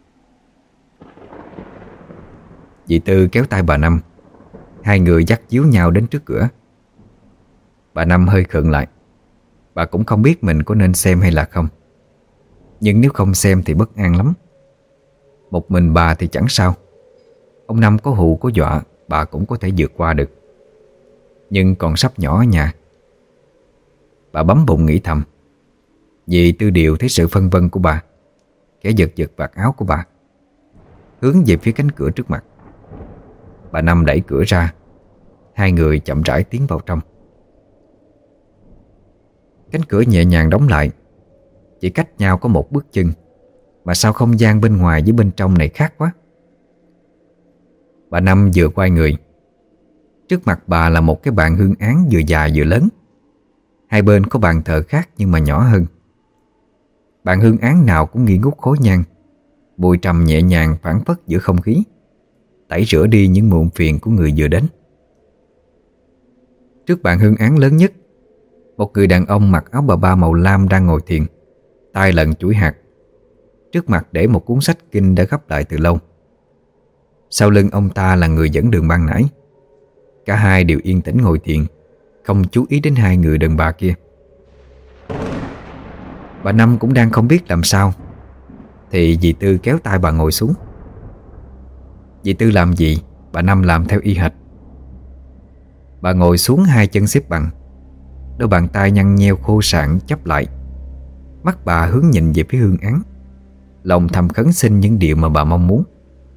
Dì Tư kéo tay bà Năm. Hai người dắt díu nhau đến trước cửa. Bà Năm hơi khựng lại. Bà cũng không biết mình có nên xem hay là không. Nhưng nếu không xem thì bất an lắm. Một mình bà thì chẳng sao. Ông Năm có hù có dọa bà cũng có thể vượt qua được. Nhưng còn sắp nhỏ ở nhà. Bà bấm bụng nghĩ thầm. Dì Tư Điều thấy sự phân vân của bà, khẽ giật giật vạt áo của bà, hướng về phía cánh cửa trước mặt. Bà Năm đẩy cửa ra. Hai người chậm rãi tiến vào trong. Cánh cửa nhẹ nhàng đóng lại. Chỉ cách nhau có một bước chân, mà sao không gian bên ngoài với bên trong này khác quá. Bà Năm vừa quay người. Trước mặt bà là một cái bàn hương án vừa dài vừa lớn. Hai bên có bàn thờ khác nhưng mà nhỏ hơn. Bàn hương án nào cũng nghi ngút khói nhang. Mùi trầm nhẹ nhàng phảng phất giữa không khí, tẩy rửa đi những muộn phiền của người vừa đến. Trước bàn hương án lớn nhất, một người đàn ông mặc áo bà ba màu lam đang ngồi thiền, tay lần chuỗi hạt. Trước mặt để một cuốn sách kinh đã gấp lại từ lâu. Sau lưng ông ta là người dẫn đường ban nãy. Cả hai đều yên tĩnh ngồi thiền, không chú ý đến hai người đàn bà kia. Bà Năm cũng đang không biết làm sao, thì dì Tư kéo tay bà ngồi xuống. Dì Tư làm gì bà Năm làm theo y hệt. Bà ngồi xuống hai chân xếp bằng, đôi bàn tay nhăn nheo khô sạn chắp lại. Mắt bà hướng nhìn về phía hương án, lòng thầm khấn xin những điều mà bà mong muốn.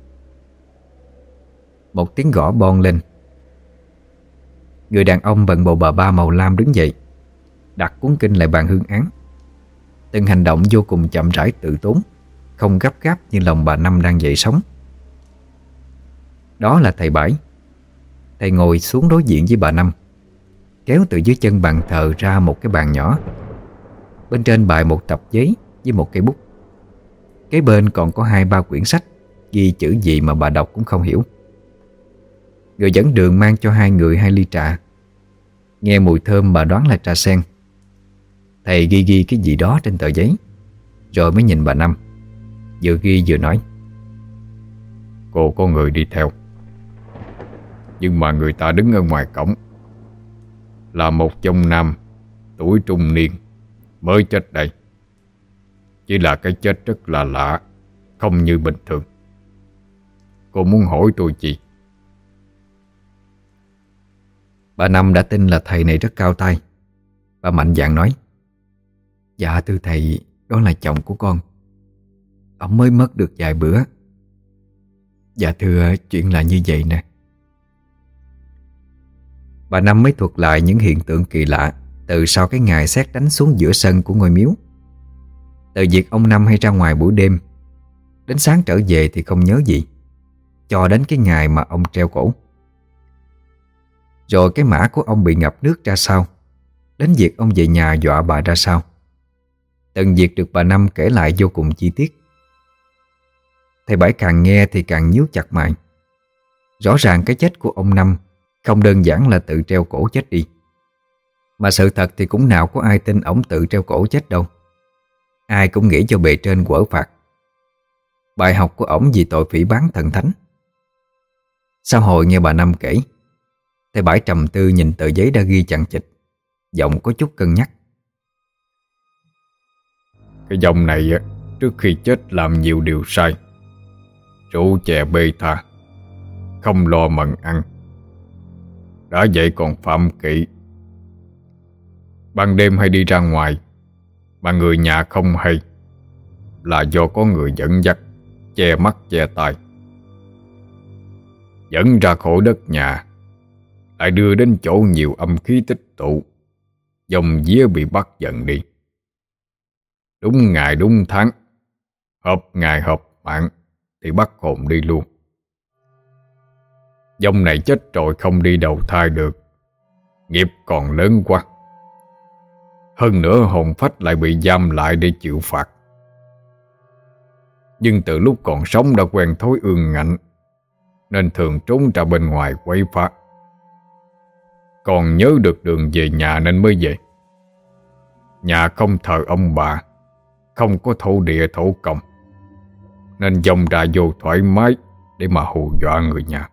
Một tiếng gõ bon lên. Người đàn ông bận bộ bà ba màu lam đứng dậy, đặt cuốn kinh lại bàn hương án. Từng hành động vô cùng chậm rãi tự tốn, không gấp gáp như lòng bà Năm đang dậy sóng. Đó là thầy Bãi. Thầy ngồi xuống đối diện với bà Năm, kéo từ dưới chân bàn thờ ra một cái bàn nhỏ. Bên trên bày một tập giấy với một cây bút. Kế bên còn có hai ba quyển sách ghi chữ gì mà bà đọc cũng không hiểu. Người dẫn đường mang cho hai người hai ly trà. Nghe mùi thơm bà đoán là trà sen. Thầy ghi ghi cái gì đó trên tờ giấy, rồi mới nhìn bà Năm, vừa ghi vừa nói: Cô có người đi theo, nhưng mà người ta đứng ở ngoài cổng, là một ông nam tuổi trung niên mới chết đây. Chỉ là cái chết rất là lạ, không như bình thường. Cô muốn hỏi tôi gì? Bà Năm đã tin là thầy này rất cao tay. Bà mạnh dạn nói: Dạ thưa thầy, đó là chồng của con. Ông mới mất được vài bữa. Dạ thưa, chuyện là như vậy nè. Bà Năm mới thuật lại những hiện tượng kỳ lạ từ sau cái ngày sét đánh xuống giữa sân của ngôi miếu. Từ việc ông Năm hay ra ngoài buổi đêm, đến sáng trở về thì không nhớ gì, cho đến cái ngày mà ông treo cổ. Rồi cái mã của ông bị ngập nước ra sao, đến việc ông về nhà dọa bà ra sao. Từng việc được bà Năm kể lại vô cùng chi tiết. Thầy Bảy càng nghe thì càng nhíu chặt mày. Rõ ràng cái chết của ông Năm không đơn giản là tự treo cổ chết đi, mà sự thật thì cũng nào có ai tin ổng tự treo cổ chết đâu. Ai cũng nghĩ cho bề trên quở phạt. Bài học của ổng vì tội phỉ báng thần thánh. Sau hồi nghe bà Năm kể, thầy Bãi trầm tư nhìn tờ giấy đã ghi chằng chịt, giọng có chút cân nhắc. Cái dòng này á, trước khi chết làm nhiều điều sai: rượu chè bê tha, không lo mần ăn. Đã vậy còn phạm kỵ. Ban đêm hay đi ra ngoài mà người nhà không hay, là do có người dẫn dắt, che mắt che tai, dẫn ra khỏi đất nhà, lại đưa đến chỗ nhiều âm khí tích tụ, dòng vía bị bắt dần đi. Đúng ngày đúng tháng, hợp ngày hợp mạng thì bắt hồn đi luôn. Dòng này chết rồi không đi đầu thai được, nghiệp còn lớn quá. Hơn nữa hồn phách lại bị giam lại để chịu phạt. Nhưng từ lúc còn sống đã quen thói ương ngạnh, nên thường trốn ra bên ngoài quấy phá. Còn nhớ được đường về nhà nên mới về. Nhà không thờ ông bà, không có thổ địa thổ công, nên dòng ra vô thoải mái để mà hù dọa người nhà.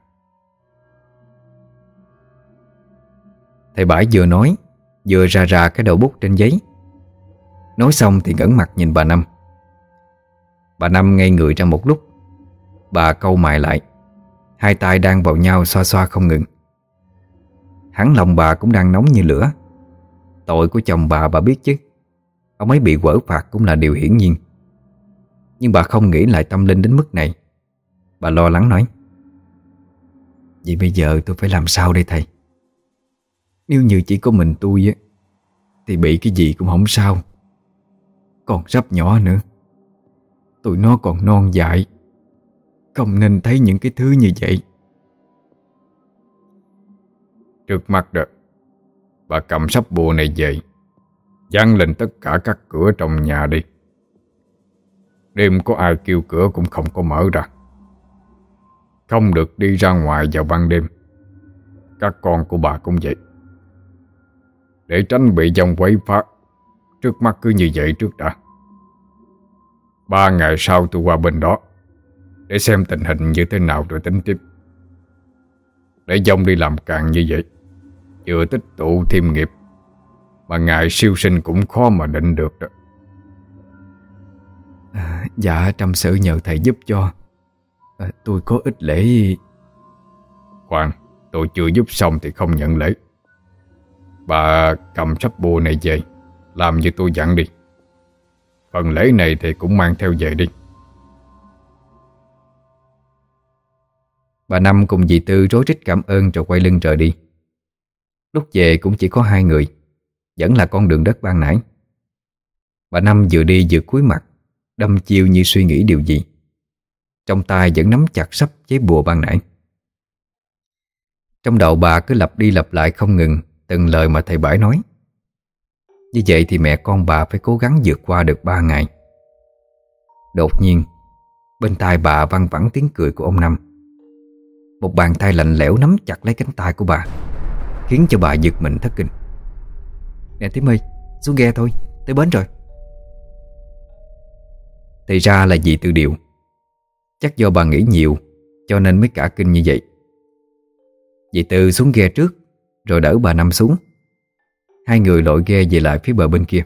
Thầy Bãi vừa nói vừa ra ra cái đầu bút trên giấy. Nói xong thì ngẩng mặt nhìn bà Năm. Bà Năm ngây người ra một lúc. Bà cau mày lại, hai tay đang vào nhau xoa xoa không ngừng. Hẳn lòng bà cũng đang nóng như lửa. Tội của chồng bà bà biết chứ. Ông ấy bị quở phạt cũng là điều hiển nhiên. Nhưng bà không nghĩ lại tâm linh đến mức này. Bà lo lắng nói: vậy bây giờ tôi phải làm sao đây thầy? Nếu như chỉ có mình tôi á, thì bị cái gì cũng không sao. Còn sắp nhỏ nữa, tụi nó còn non dại, không nên thấy những cái thứ như vậy. Trước mắt đó, bà cầm sắp bùa này về, dán lên tất cả các cửa trong nhà đi. Đêm có ai kêu cửa cũng không có mở ra. Không được đi ra ngoài vào ban đêm. Các con của bà cũng vậy. Để tránh bị dòng quấy phá, trước mắt cứ như vậy trước đã. Ba ngày sau tôi qua bên đó để xem tình hình như thế nào rồi tính tiếp. Để dòng đi làm càng như vậy, vừa tích tụ thêm nghiệp, mà ngày siêu sinh cũng khó mà định được đó. à, Dạ trâm sự nhờ thầy giúp cho. à, Tôi có ít lễ. Khoan, tôi chưa giúp xong thì không nhận lễ. Bà cầm sắp bùa này về, làm như tôi dặn đi. Phần lễ này thì cũng mang theo về đi. Bà Năm cùng dì Tư rối rít cảm ơn rồi quay lưng rời đi. Lúc về cũng chỉ có hai người, vẫn là con đường đất ban nãy. Bà Năm vừa đi vừa cúi mặt, đăm chiêu như suy nghĩ điều gì. Trong tay vẫn nắm chặt sắp giấy bùa ban nãy. Trong đầu bà cứ lặp đi lặp lại không ngừng từng lời mà thầy Bãi nói. Như vậy thì mẹ con bà phải cố gắng vượt qua được ba ngày. Đột nhiên, bên tai bà văng vẳng tiếng cười của ông Năm. Một bàn tay lạnh lẽo nắm chặt lấy cánh tay của bà, khiến cho bà giật mình thất kinh. Nè Thím ơi, xuống ghe thôi, tới bến rồi. Thì ra là dì Tư Điệu. Chắc do bà nghĩ nhiều cho nên mới cả kinh như vậy. Dì Tư xuống ghe trước rồi đỡ bà Năm xuống. Hai người lội ghe về lại phía bờ bên kia.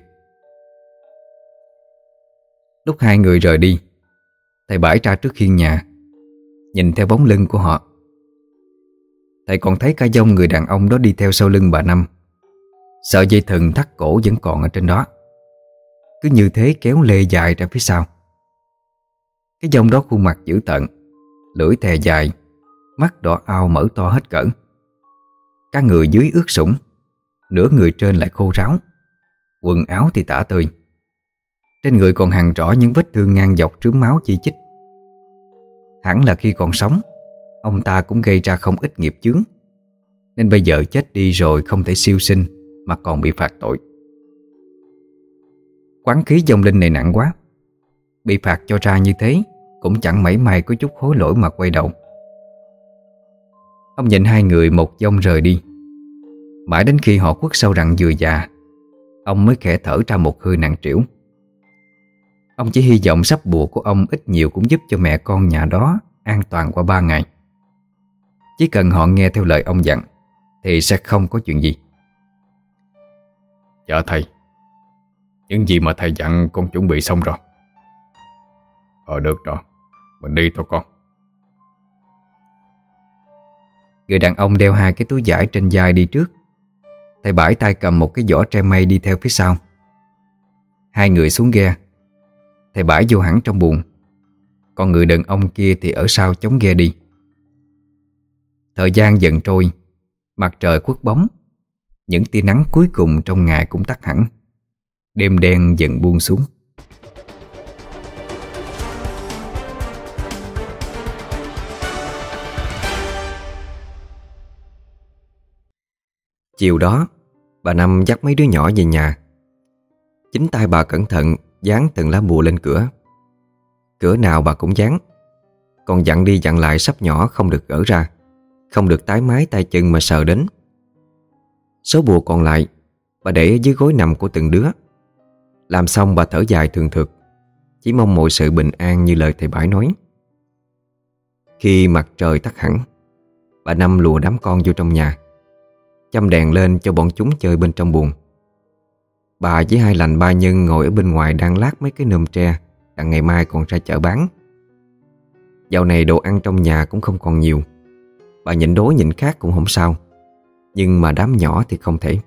Lúc hai người rời đi, thầy Bãi ra trước hiên nhà, nhìn theo bóng lưng của họ. Thầy còn thấy cả dông người đàn ông đó đi theo sau lưng bà Năm. Sợi dây thừng thắt cổ vẫn còn ở trên đó, cứ như thế kéo lê dài ra phía sau. Cái dông đó khuôn mặt dữ tợn, lưỡi thè dài, mắt đỏ ao mở to hết cỡ. Cả người dưới ướt sũng, nửa người trên lại khô ráo, quần áo thì tả tơi. Trên người còn hằn rõ những vết thương ngang dọc rướm máu chi chít. Hẳn là khi còn sống, ông ta cũng gây ra không ít nghiệp chướng, nên bây giờ chết đi rồi không thể siêu sinh mà còn bị phạt tội. Quán khí vong linh này nặng quá, bị phạt cho ra như thế cũng chẳng mảy may có chút hối lỗi mà quay đầu. Ông nhìn hai người một vong rời đi. Mãi đến khi họ khuất sau rặng dừa già, ông mới khẽ thở ra một hơi nặng trĩu. Ông chỉ hy vọng sắp bùa của ông ít nhiều cũng giúp cho mẹ con nhà đó an toàn qua ba ngày. Chỉ cần họ nghe theo lời ông dặn thì sẽ không có chuyện gì. Dạ thầy, những gì mà thầy dặn con chuẩn bị xong rồi. Ờ được rồi, mình đi thôi con. Người đàn ông đeo hai cái túi vải trên vai đi trước. Thầy Bãi tay cầm một cái giỏ tre mây đi theo phía sau. Hai người xuống ghe. Thầy Bãi vô hẳn trong buồng, còn người đàn ông kia thì ở sau chống ghe đi. Thời gian dần trôi, mặt trời khuất bóng, những tia nắng cuối cùng trong ngày cũng tắt hẳn. Đêm đen dần buông xuống. Chiều đó, bà Năm dắt mấy đứa nhỏ về nhà. Chính tay bà cẩn thận dán từng lá bùa lên cửa. Cửa nào bà cũng dán, còn dặn đi dặn lại sắp nhỏ không được gỡ ra, không được tái mái tay chân mà sờ đến. Số bùa còn lại bà để ở dưới gối nằm của từng đứa. Làm xong bà thở dài thường thượt, chỉ mong mọi sự bình an như lời thầy Bãi nói. Khi mặt trời tắt hẳn, bà Năm lùa đám con vô trong nhà, châm đèn lên cho bọn chúng chơi bên trong buồng. Bà với hai lành ba Nhân ngồi ở bên ngoài đang lát mấy cái nơm tre, đặng ngày mai còn ra chợ bán. Dạo này đồ ăn trong nhà cũng không còn nhiều. Bà nhịn đói nhịn khát cũng không sao, nhưng mà đám nhỏ thì không thể.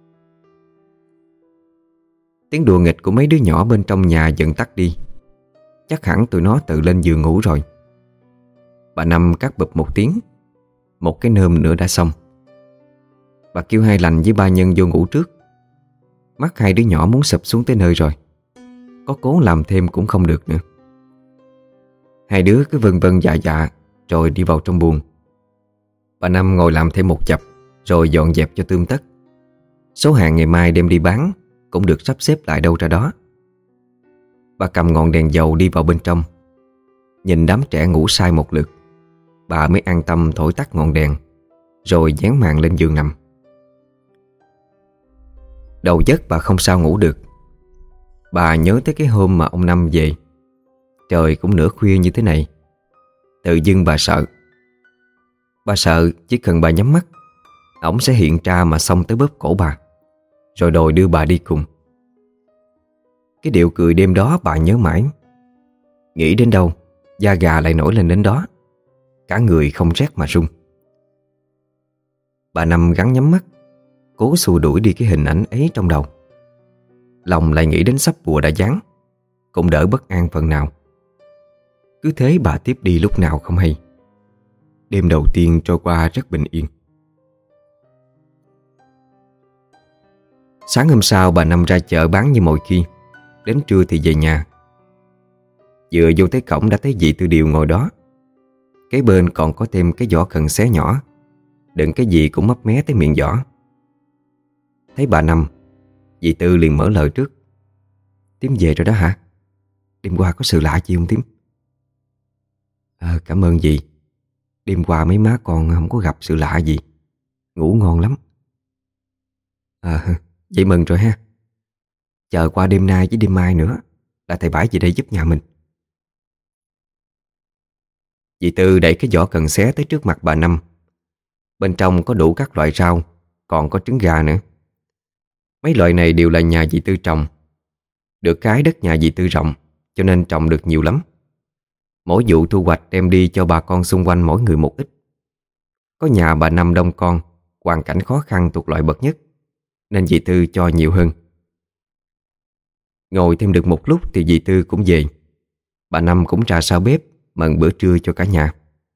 Tiếng đùa nghịch của mấy đứa nhỏ bên trong nhà dần tắt đi. Chắc hẳn tụi nó tự lên giường ngủ rồi. Bà Năm cắt bụp một tiếng, một cái nơm nữa đã xong. Bà kêu hai lành với ba Nhân vô ngủ trước. Mắt hai đứa nhỏ muốn sụp xuống tới nơi rồi, có cố làm thêm cũng không được nữa. Hai đứa cứ vân vân dạ dạ rồi đi vào trong buồng. Bà Năm ngồi làm thêm một chập, rồi dọn dẹp cho tươm tất. Số hàng ngày mai đem đi bán cũng được sắp xếp lại đâu ra đó. Bà cầm ngọn đèn dầu đi vào bên trong. Nhìn đám trẻ ngủ say một lượt, bà mới an tâm thổi tắt ngọn đèn, rồi dán màn lên giường nằm. Đầu giấc bà không sao ngủ được. Bà nhớ tới cái hôm mà ông Năm về, trời cũng nửa khuya như thế này. Tự dưng bà sợ. Bà sợ chỉ cần bà nhắm mắt, ổng sẽ hiện ra mà xông tới bóp cổ bà, rồi đòi đưa bà đi cùng. Cái điệu cười đêm đó bà nhớ mãi. Nghĩ đến đâu, da gà lại nổi lên đến đó. Cả người không rét mà run. Bà Năm gắng nhắm mắt, cố xua đuổi đi cái hình ảnh ấy trong đầu. Lòng lại nghĩ đến sắp bùa đã dán, cũng đỡ bất an phần nào. Cứ thế bà tiếp đi lúc nào không hay. Đêm đầu tiên trôi qua rất bình yên. Sáng hôm sau bà Năm ra chợ bán như mọi khi. Đến trưa thì về nhà. Vừa vô tới cổng đã thấy dì Tư Điều ngồi đó. Kế bên còn có thêm cái giỏ cần xé nhỏ, đựng cái gì cũng mấp mé tới miệng giỏ. Thấy bà Năm, dì Tư liền mở lời trước. Tím về rồi đó hả? Đêm qua có sự lạ gì không Tím? À, cảm ơn dì. Đêm qua mấy má con không có gặp sự lạ gì, ngủ ngon lắm. À, vậy mừng rồi ha. Chờ qua đêm nay với đêm mai nữa là thầy Bãi về đây giúp nhà mình. Dì Tư đẩy cái giỏ cần xé tới trước mặt bà Năm. Bên trong có đủ các loại rau, còn có trứng gà nữa. Mấy loại này đều là nhà dì Tư trồng. Được cái đất nhà dì Tư rộng, cho nên trồng được nhiều lắm. Mỗi vụ thu hoạch đem đi cho bà con xung quanh mỗi người một ít. Có nhà bà Năm đông con, hoàn cảnh khó khăn thuộc loại bậc nhất, nên dì Tư cho nhiều hơn. Ngồi thêm được một lúc thì dì Tư cũng về. Bà Năm cũng ra sau bếp mần bữa trưa cho cả nhà.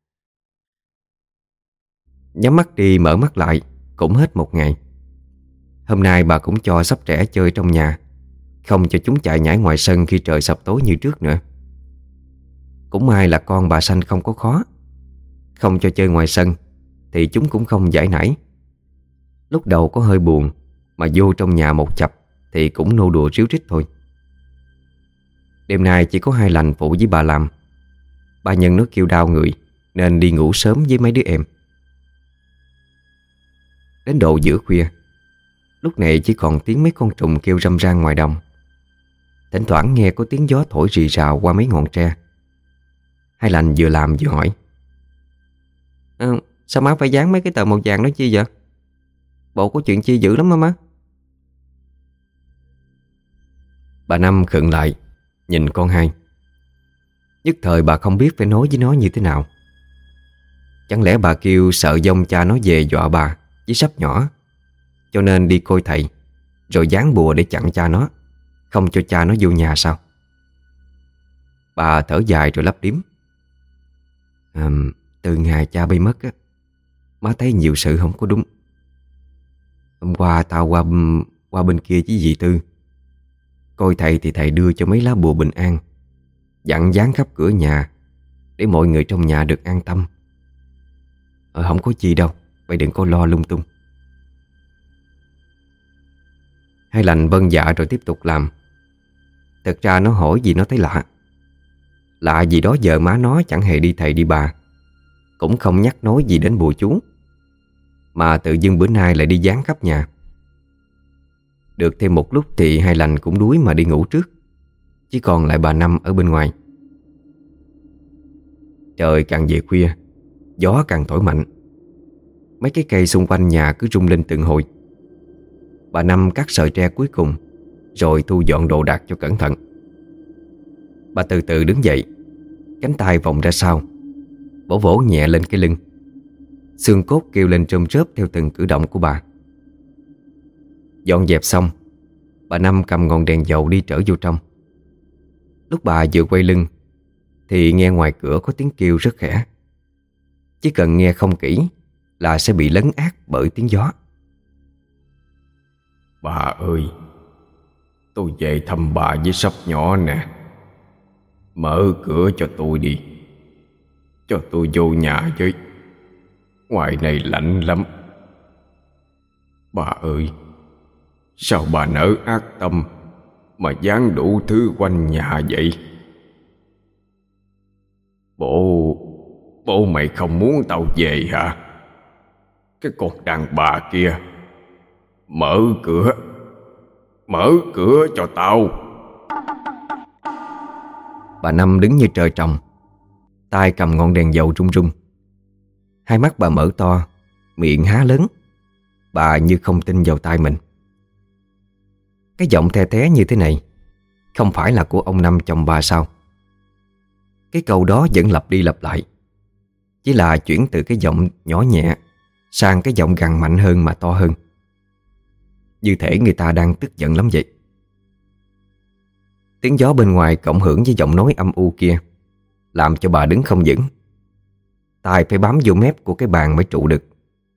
Nhắm mắt đi mở mắt lại cũng hết một ngày. Hôm nay bà cũng cho sắp trẻ chơi trong nhà, không cho chúng chạy nhảy ngoài sân khi trời sập tối như trước nữa. Cũng may là con bà sanh không có khó. Không cho chơi ngoài sân thì chúng cũng không giải nảy. Lúc đầu có hơi buồn, mà vô trong nhà một chập thì cũng nô đùa ríu rít thôi. Đêm nay chỉ có hai lành phụ với bà làm. Ba Nhân nó kêu đau người nên đi ngủ sớm với mấy đứa em. Đến độ giữa khuya, lúc này chỉ còn tiếng mấy con trùng kêu râm ran ngoài đồng. Thỉnh thoảng nghe có tiếng gió thổi rì rào qua mấy ngọn tre. Hai lành vừa làm vừa hỏi: à, Sao má phải dán mấy cái tờ màu vàng đó chi vậy? Bộ có chuyện chi dữ lắm á má. Bà Năm khựng lại, nhìn con hai. Nhất thời bà không biết phải nói với nó như thế nào. Chẳng lẽ bà kêu sợ dông cha nó về dọa bà với sắp nhỏ, cho nên đi coi thầy rồi dán bùa để chặn cha nó, không cho cha nó vô nhà sao? Bà thở dài rồi lấp liếm. à, Từ ngày cha bay mất á, má thấy nhiều sự không có đúng. Hôm qua tao qua qua bên kia với dì Tư. Coi thầy thì thầy đưa cho mấy lá bùa bình an, dặn dán khắp cửa nhà để mọi người trong nhà được an tâm. Ờ, không có gì đâu, vậy đừng có lo lung tung. Hai lành vâng dạ rồi tiếp tục làm. Thật ra nó hỏi gì nó thấy lạ. Lạ gì đó giờ má nó chẳng hề đi thầy đi bà, cũng không nhắc nói gì đến bùa chú, mà tự dưng bữa nay lại đi dán khắp nhà. Được thêm một lúc thì hai lành cũng đuối mà đi ngủ trước, chỉ còn lại bà Năm ở bên ngoài. Trời càng về khuya, gió càng thổi mạnh. Mấy cái cây xung quanh nhà cứ rung lên từng hồi. Bà Năm cắt sợi tre cuối cùng, rồi thu dọn đồ đạc cho cẩn thận. Bà từ từ đứng dậy, cánh tay vòng ra sau, vỗ vỗ nhẹ lên cái lưng. Xương cốt kêu lên trôm trớp theo từng cử động của bà. Dọn dẹp xong, bà Năm cầm ngọn đèn dầu đi trở vô trong. Lúc bà vừa quay lưng thì nghe ngoài cửa có tiếng kêu rất khẽ. Chỉ cần nghe không kỹ là sẽ bị lấn át bởi tiếng gió. Bà ơi, tôi về thăm bà với sắp nhỏ nè. Mở cửa cho tôi đi, cho tôi vô nhà với. Ngoài này lạnh lắm. Bà ơi, sao bà nỡ ác tâm mà dán đủ thứ quanh nhà vậy? Bộ Bộ mày không muốn tao về hả? Cái con đàn bà kia, mở cửa, mở cửa cho tao. Bà Năm đứng như trời trồng, tay cầm ngọn đèn dầu run run. Hai mắt bà mở to, miệng há lớn. Bà như không tin vào tai mình. Cái giọng the thé như thế này không phải là của ông Năm chồng bà sao? Cái câu đó vẫn lặp đi lặp lại, chỉ là chuyển từ cái giọng nhỏ nhẹ sang cái giọng gằn mạnh hơn mà to hơn, như thể người ta đang tức giận lắm vậy. Tiếng gió bên ngoài cộng hưởng với giọng nói âm u kia làm cho bà đứng không vững. Tai phải bám vô mép của cái bàn mới trụ được.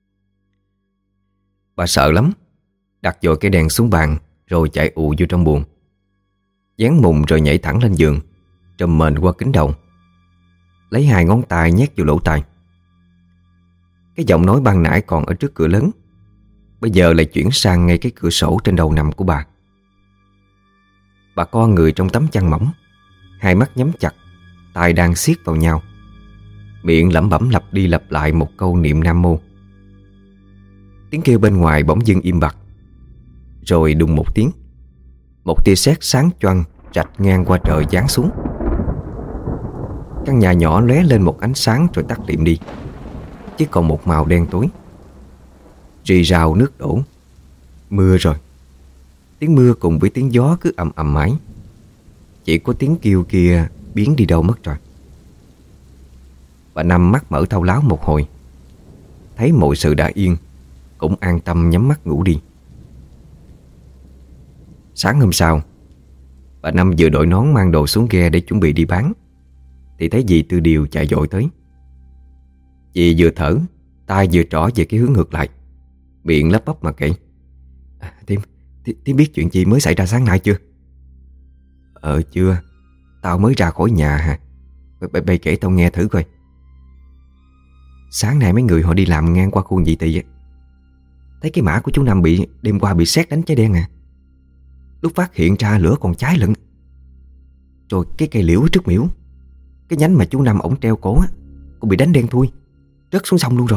Bà sợ lắm, đặt vội cái đèn xuống bàn rồi chạy ù vô trong buồng. Dán mùng rồi nhảy thẳng lên giường, trùm mền qua kính đầu, lấy hai ngón tay nhét vô lỗ tai. Cái giọng nói ban nãy còn ở trước cửa lớn, bây giờ lại chuyển sang ngay cái cửa sổ trên đầu nằm của bà. Bà co người trong tấm chăn mỏng, hai mắt nhắm chặt, tay đang siết vào nhau, miệng lẩm bẩm lặp đi lặp lại một câu niệm Nam Mô. Tiếng kêu bên ngoài bỗng dưng im bặt. Rồi đùng một tiếng, một tia sét sáng choang rạch ngang qua trời giáng xuống. Căn nhà nhỏ lóe lên một ánh sáng rồi tắt liệm đi, chỉ còn một màu đen tối. Rì rào nước đổ. Mưa rồi. Tiếng mưa cùng với tiếng gió cứ ầm ầm mãi. Chỉ có tiếng kêu kia biến đi đâu mất rồi. Bà Năm mắt mở thao láo một hồi, thấy mọi sự đã yên, cũng an tâm nhắm mắt ngủ đi. Sáng hôm sau, bà Năm vừa đội nón mang đồ xuống ghe để chuẩn bị đi bán, thì thấy dì Tư Điều chạy vội tới. Dì vừa thở, tay vừa trỏ về cái hướng ngược lại, miệng lắp bắp mà kể: à, Thím, Thím biết chuyện gì mới xảy ra sáng nay chưa? Ờ chưa, tao mới ra khỏi nhà hả? Bây kể tao nghe thử coi. Sáng nay mấy người họ đi làm ngang qua khu dị tị, thấy cái mã của chú Năm bị đêm qua bị sét đánh cháy đen à. Lúc phát hiện ra lửa còn cháy lận. Rồi cái cây liễu trước miễu, cái nhánh mà chú Năm ổng treo cổ á, cũng bị đánh đen thui, rớt xuống sông luôn rồi.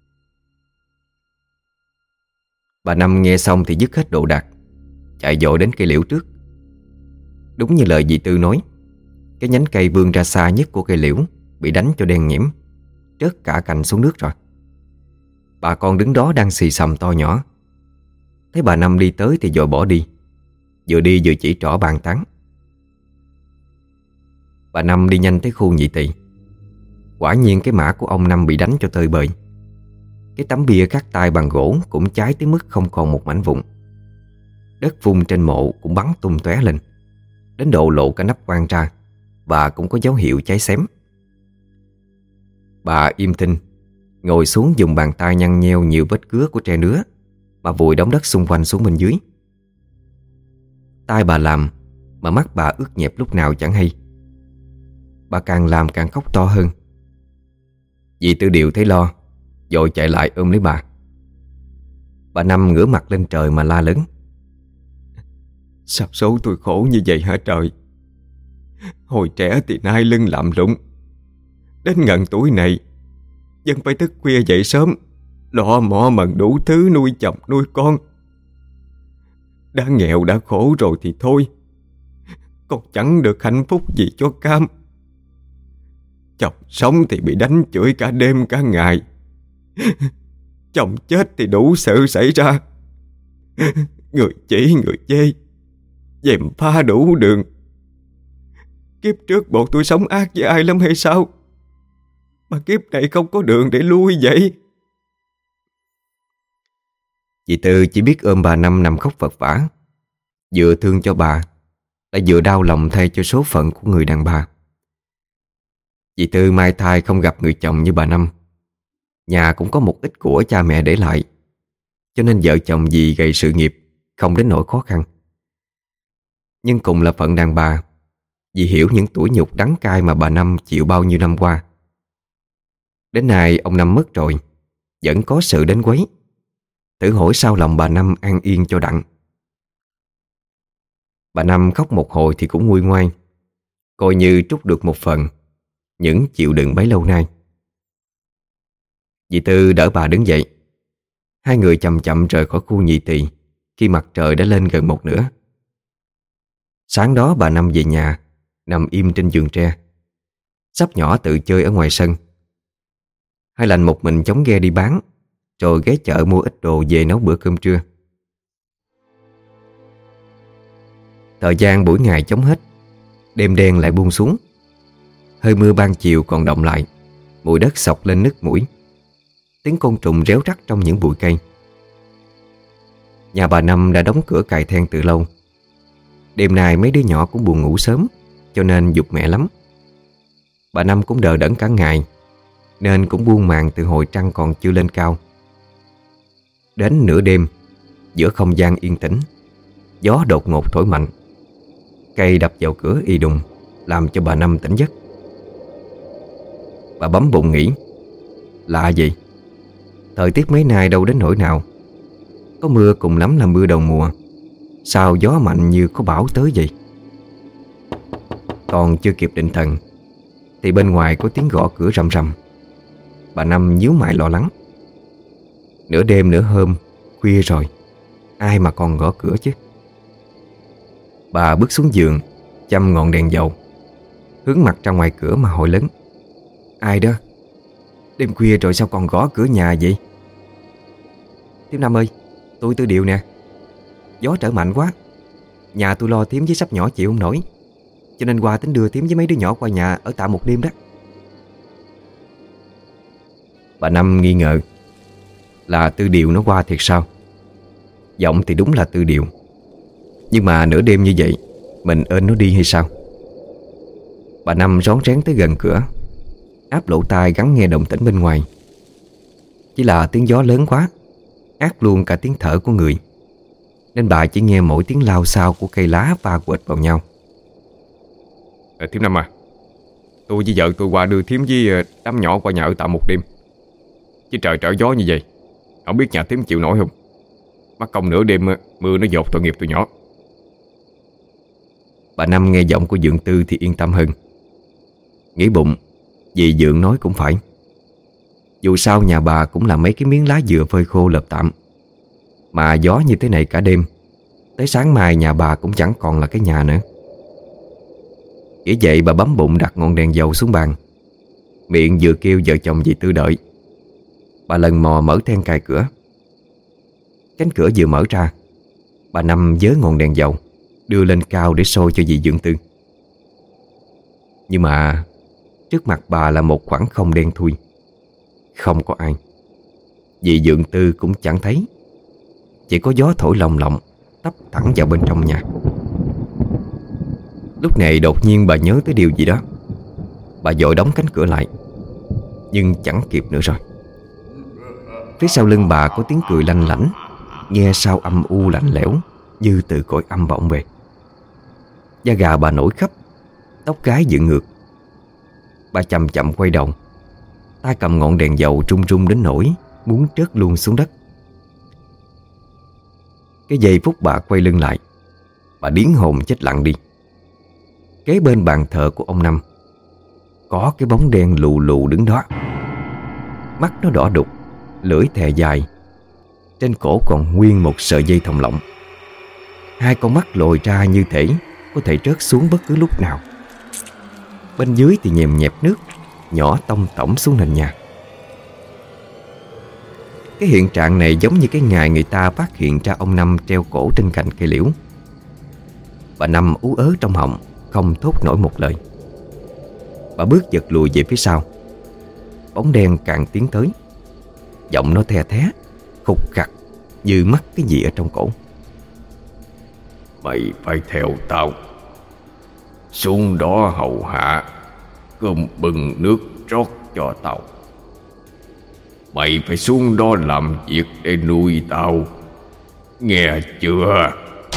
Bà Năm nghe xong thì dứt hết đồ đạc, chạy vội đến cây liễu trước. Đúng như lời dì Tư nói, cái nhánh cây vươn ra xa nhất của cây liễu bị đánh cho đen nhẽm, rớt cả cành xuống nước rồi. Bà con đứng đó đang xì xầm to nhỏ. Thấy bà Năm đi tới thì vội bỏ đi, vừa đi vừa chỉ trỏ bàn tán. Bà Năm đi nhanh tới khu nhị tỵ. Quả nhiên cái mã của ông Năm bị đánh cho tơi bời. Cái tấm bia cắt tay bằng gỗ cũng cháy tới mức không còn một mảnh vụn. Đất vung trên mộ cũng bắn tung tóe lên, đến độ lộ cả nắp quan ra, và cũng có dấu hiệu cháy xém. Bà im thinh ngồi xuống, dùng bàn tay nhăn nheo nhiều vết cứa của tre nứa mà vùi đống đất xung quanh xuống bên dưới. Tay bà làm mà mắt bà ướt nhẹp lúc nào chẳng hay. Bà càng làm càng khóc to hơn. Dì Tư Điều thấy lo, vội chạy lại ôm lấy bà. Bà Năm ngửa mặt lên trời mà la lớn: Sao số tôi khổ như vậy hả trời? Hồi trẻ thì nai lưng lạm lụng, đến ngần tuổi này vẫn phải thức khuya dậy sớm, lo mò mần đủ thứ nuôi chồng nuôi con. Đã nghèo đã khổ rồi thì thôi, còn chẳng được hạnh phúc gì cho cam. Chồng sống thì bị đánh chửi cả đêm cả ngày, chồng chết thì đủ sự xảy ra. Người chỉ người chê, dèm pha đủ đường. Kiếp trước bộ tôi sống ác với ai lắm hay sao, mà kiếp này không có đường để lui vậy? Chị Tư chỉ biết ôm bà Năm nằm khóc vật vã, vừa thương cho bà, lại vừa đau lòng thay cho số phận của người đàn bà. Chị Tư mai thai không gặp người chồng như bà Năm. Nhà cũng có một ít của cha mẹ để lại, cho nên vợ chồng dì gầy sự nghiệp không đến nỗi khó khăn. Nhưng cùng là phận đàn bà, dì hiểu những tủi nhục đắng cay mà bà Năm chịu bao nhiêu năm qua. Đến nay ông Năm mất rồi, vẫn có sự đến quấy. Thử hỏi sao lòng bà Năm an yên cho đặng. Bà Năm khóc một hồi thì cũng nguôi ngoai, coi như trút được một phần những chịu đựng bấy lâu nay. Dì Tư đỡ bà đứng dậy. Hai người chậm chậm rời khỏi khu nhị tỵ khi mặt trời đã lên gần một nửa. Sáng đó bà Năm về nhà, nằm im trên giường tre. Sắp nhỏ tự chơi ở ngoài sân. Hai lành một mình chống ghe đi bán, rồi ghé chợ mua ít đồ về nấu bữa cơm trưa. Thời gian buổi ngày chóng hết, đêm đen lại buông xuống. Hơi mưa ban chiều còn đọng lại, mùi đất xộc lên nức mũi. Tiếng côn trùng réo rắt trong những bụi cây. Nhà bà Năm đã đóng cửa cài then từ lâu. Đêm nay mấy đứa nhỏ cũng buồn ngủ sớm, cho nên giục mẹ lắm. Bà Năm cũng đờ đẫn cả ngày, nên cũng buông màn từ hồi trăng còn chưa lên cao. Đến nửa đêm, giữa không gian yên tĩnh, gió đột ngột thổi mạnh. Cây đập vào cửa ì đùng, làm cho bà Năm tỉnh giấc. Bà bấm bụng nghĩ, lạ gì, thời tiết mấy nay đâu đến nỗi nào. Có mưa cùng lắm là mưa đầu mùa, sao gió mạnh như có bão tới vậy? Còn chưa kịp định thần thì bên ngoài có tiếng gõ cửa rầm rầm. Bà Năm nhíu mày lo lắng. Nửa đêm nửa hôm, khuya rồi, ai mà còn gõ cửa chứ? Bà bước xuống giường, châm ngọn đèn dầu, hướng mặt ra ngoài cửa mà hỏi lớn: Ai đó? Đêm khuya rồi sao còn gõ cửa nhà vậy? Thím Năm ơi, tôi Tư Điều nè. Gió trở mạnh quá, nhà tôi lo thím với sắp nhỏ chịu không nổi, cho nên qua tính đưa thím với mấy đứa nhỏ qua nhà ở tạm một đêm đó. Bà Năm nghi ngờ là Tư Điều nó qua thiệt sao? Giọng thì đúng là Tư Điều, nhưng mà nửa đêm như vậy mình ên nó đi hay sao? Bà Năm rón rén tới gần cửa, áp lỗ tai gắng nghe động tĩnh bên ngoài. Chỉ là tiếng gió lớn quá, át luôn cả tiếng thở của người, nên bà chỉ nghe mỗi tiếng lao xao của cây lá va quệt vào nhau. À, thím Năm à, tôi với vợ tôi qua đưa thím với đám nhỏ qua nhà ở tạm một đêm. Chứ trời trở gió như vậy, không biết nhà thím chịu nổi không? Mắc công nửa đêm mưa nó dột tội nghiệp tụi nhỏ. Bà Năm nghe giọng của Dượng Tư thì yên tâm hơn. Nghĩ bụng, vì Dượng nói cũng phải. Dù sao nhà bà cũng là mấy cái miếng lá dừa phơi khô lợp tạm, mà gió như thế này cả đêm, tới sáng mai nhà bà cũng chẳng còn là cái nhà nữa. Nghĩ vậy bà bấm bụng đặt ngọn đèn dầu xuống bàn, miệng vừa kêu vợ chồng dì Tư đợi. Bà lần mò mở then cài cửa. Cánh cửa vừa mở ra, bà Năm vớ ngọn đèn dầu đưa lên cao để soi cho dì Dượng Tư. Nhưng mà trước mặt bà là một khoảng không đen thui. Không có ai. Dì Dượng Tư cũng chẳng thấy. Chỉ có gió thổi lồng lộng tấp thẳng vào bên trong nhà. Lúc này đột nhiên bà nhớ tới điều gì đó. Bà vội đóng cánh cửa lại, nhưng chẳng kịp nữa rồi. Phía sau lưng bà có tiếng cười lanh lảnh, nghe sao âm u lạnh lẽo, như từ cõi âm vọng về. Da gà bà nổi khắp, tóc gái dựng ngược. Bà chậm chậm quay đầu, tay cầm ngọn đèn dầu trung trung đến nỗi muốn trớt luôn xuống đất. Cái giây phút bà quay lưng lại, bà điếng hồn chết lặng đi. Kế bên bàn thờ của ông Năm có cái bóng đen lù lù đứng đó. Mắt nó đỏ đục, lưỡi thè dài, trên cổ còn nguyên một sợi dây thòng lọng. Hai con mắt lồi ra như thể có thể rớt xuống bất cứ lúc nào. Bên dưới thì nhèm nhẹp nước nhỏ tông tổng xuống nền nhà. Cái hiện trạng này giống như cái ngày người ta phát hiện ra ông Năm treo cổ trên cành cây liễu. Bà Năm ú ớ trong họng, không thốt nổi một lời. Bà bước giật lùi về phía sau. Bóng đen càng tiến tới. Giọng nó the thé, khục khặc, như mắc cái gì ở trong cổ. Mày phải theo tao xuống đó hầu hạ, cơm bừng nước rót cho tao. Mày phải xuống đó làm việc để nuôi tao, nghe chưa?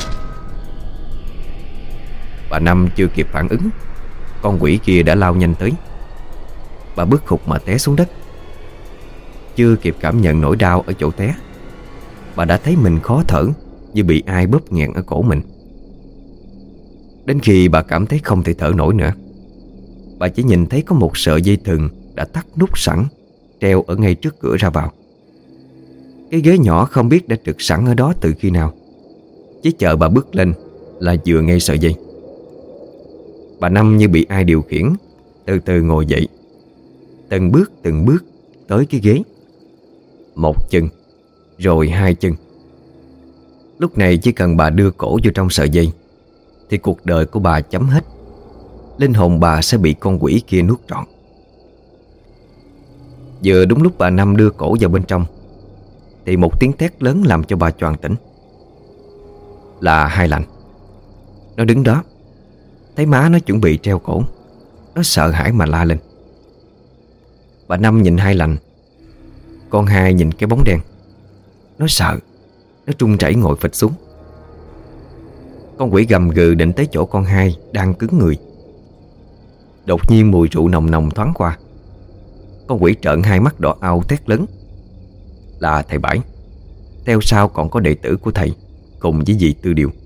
Bà Năm chưa kịp phản ứng, con quỷ kia đã lao nhanh tới. Bà bước khục mà té xuống đất. Chưa kịp cảm nhận nỗi đau ở chỗ té, bà đã thấy mình khó thở, như bị ai bóp nghẹn ở cổ mình. Đến khi bà cảm thấy không thể thở nổi nữa, bà chỉ nhìn thấy có một sợi dây thừng đã thắt nút sẵn, treo ở ngay trước cửa ra vào. Cái ghế nhỏ không biết đã trực sẵn ở đó từ khi nào. Chỉ chờ bà bước lên là vừa ngay sợi dây. Bà Năm như bị ai điều khiển, từ từ ngồi dậy, từng bước từng bước tới cái ghế. Một chân, rồi hai chân. Lúc này chỉ cần bà đưa cổ vô trong sợi dây thì cuộc đời của bà chấm hết. Linh hồn bà sẽ bị con quỷ kia nuốt trọn. Vừa đúng lúc bà Năm đưa cổ vào bên trong thì một tiếng thét lớn làm cho bà choàng tỉnh. Là Hai Lạnh. Nó đứng đó, thấy má nó chuẩn bị treo cổ. Nó sợ hãi mà la lên. Bà Năm nhìn Hai Lạnh, con Hai nhìn cái bóng đen. Nó sợ, nó run rẩy ngồi phịch xuống. Con quỷ gầm gừ định tới chỗ con Hai đang cứng người. Đột nhiên mùi rượu nồng nồng thoáng qua. Con quỷ trợn hai mắt đỏ au thét lớn. Là thầy Bãi. Theo sau còn có đệ tử của thầy cùng với dì Tư Điều.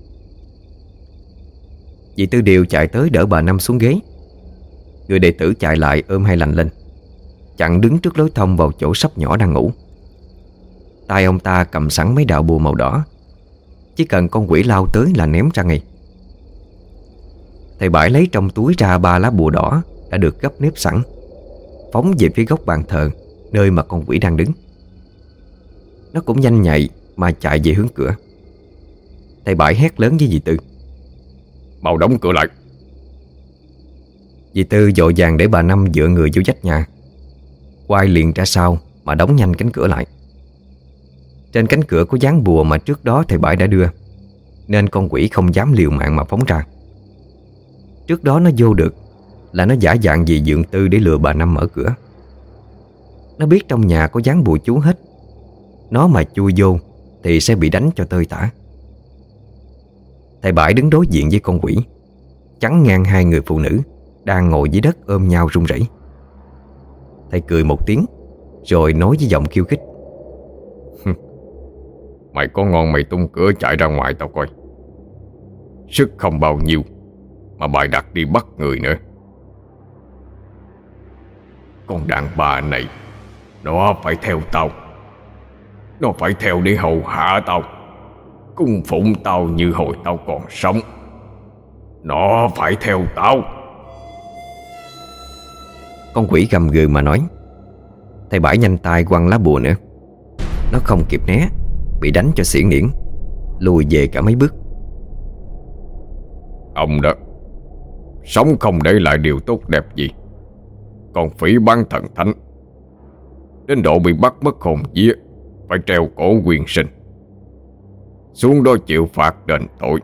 Dì Tư Điều chạy tới đỡ bà Năm xuống ghế. Người đệ tử chạy lại ôm Hai Lạnh lên, chặn đứng trước lối thông vào chỗ sắp nhỏ đang ngủ. Tay ông ta cầm sẵn mấy đạo bùa màu đỏ, chỉ cần con quỷ lao tới là ném ra ngay. Thầy Bãi lấy trong túi ra ba lá bùa đỏ đã được gấp nếp sẵn, phóng về phía góc bàn thờ nơi mà con quỷ đang đứng. Nó cũng nhanh nhạy mà chạy về hướng cửa. Thầy Bãi hét lớn với dì Tư: mau đóng cửa lại. Dì Tư vội vàng để bà Năm dựa người vô vách nhà, quay liền ra sau mà đóng nhanh cánh cửa lại. Trên cánh cửa có dán bùa mà trước đó thầy Bãi đã đưa, nên con quỷ không dám liều mạng mà phóng ra. Trước đó nó vô được là nó giả dạng dì Dượng Tư để lừa bà Năm mở cửa. Nó biết trong nhà có dán bùa chú hết. Nó mà chui vô thì sẽ bị đánh cho tơi tả. Thầy Bãi đứng đối diện với con quỷ, chắn ngang hai người phụ nữ đang ngồi dưới đất ôm nhau run rẩy. Thầy cười một tiếng rồi nói với giọng khiêu khích: mày có ngon mày tung cửa chạy ra ngoài tao coi. Sức không bao nhiêu mà bài đặt đi bắt người nữa. Con đàn bà này, nó phải theo tao. Nó phải theo để hầu hạ tao, cung phụng tao như hồi tao còn sống. Nó phải theo tao. Con quỷ gầm gừ mà nói: Thầy Bãi nhanh tay quăng lá bùa nữa. Nó không kịp né, bị đánh cho xỉn niễn, lùi về cả mấy bước. Ông đó, sống không để lại điều tốt đẹp gì, còn phỉ báng thần thánh, đến độ bị bắt mất hồn vía, phải treo cổ quyền sinh, xuống đó chịu phạt đền tội.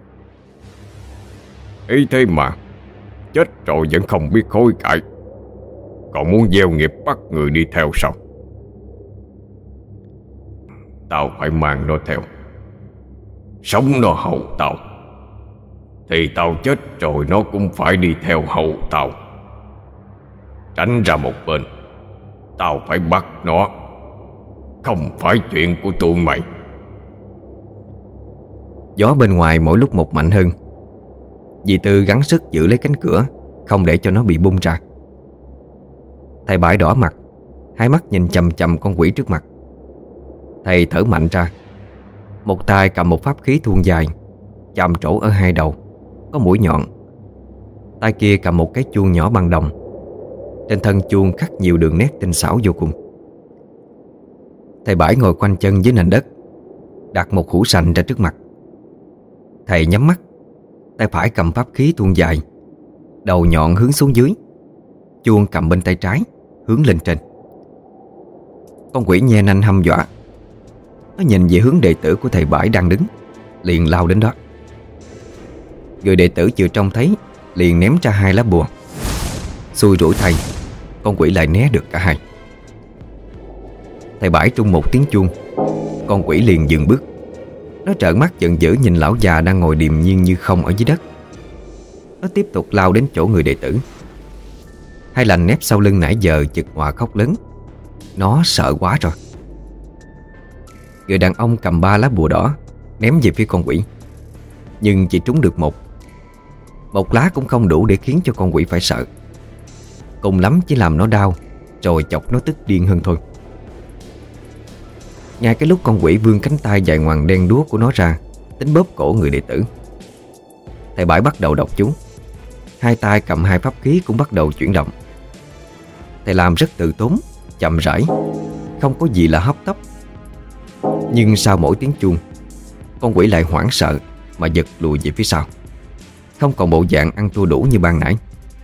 Ý thế mà chết rồi vẫn không biết hối cải, còn muốn gieo nghiệp bắt người đi theo sao? Tao phải mang nó theo, sống nó hậu tao, thì tao chết rồi nó cũng phải đi theo hậu tao. Tránh ra một bên, tao phải bắt nó, không phải chuyện của tụi mày. Gió bên ngoài mỗi lúc một mạnh hơn. Dì Tư gắng sức giữ lấy cánh cửa, không để cho nó bị bung ra. Thầy Bãi đỏ mặt, hai mắt nhìn chằm chằm con quỷ trước mặt. Thầy thở mạnh ra. Một tay cầm một pháp khí thuôn dài, chạm trổ ở hai đầu, có mũi nhọn. Tay kia cầm một cái chuông nhỏ bằng đồng. Trên thân chuông khắc nhiều đường nét tinh xảo vô cùng. Thầy Bãi ngồi quanh chân dưới nền đất, đặt một hũ sành ra trước mặt. Thầy nhắm mắt, tay phải cầm pháp khí thuôn dài, đầu nhọn hướng xuống dưới, chuông cầm bên tay trái hướng lên trên. Con quỷ nhe nanh hăm dọa. Nó nhìn về hướng đệ tử của thầy Bãi đang đứng, liền lao đến đó. Người đệ tử vừa trông thấy liền ném ra hai lá bùa. Xui rủi thay, con quỷ lại né được cả hai. Thầy Bãi trung một tiếng chuông, con quỷ liền dừng bước. Nó trợn mắt giận dữ nhìn lão già đang ngồi điềm nhiên như không ở dưới đất. Nó tiếp tục lao đến chỗ người đệ tử. Hai lành nép sau lưng nãy giờ chực ngoạ khóc lớn. Nó sợ quá rồi. Người đàn ông cầm ba lá bùa đỏ ném về phía con quỷ, nhưng chỉ trúng được một. Một lá cũng không đủ để khiến cho con quỷ phải sợ. Cùng lắm chỉ làm nó đau, rồi chọc nó tức điên hơn thôi. Ngay cái lúc con quỷ vươn cánh tay dài ngoằng đen đúa của nó ra, tính bóp cổ người đệ tử, thầy Bãi bắt đầu đọc chú. Hai tay cầm hai pháp khí cũng bắt đầu chuyển động. Thầy làm rất từ tốn, chậm rãi, không có gì là hấp tấp. Nhưng sau mỗi tiếng chuông, con quỷ lại hoảng sợ mà giật lùi về phía sau, không còn bộ dạng ăn thua đủ như ban nãy.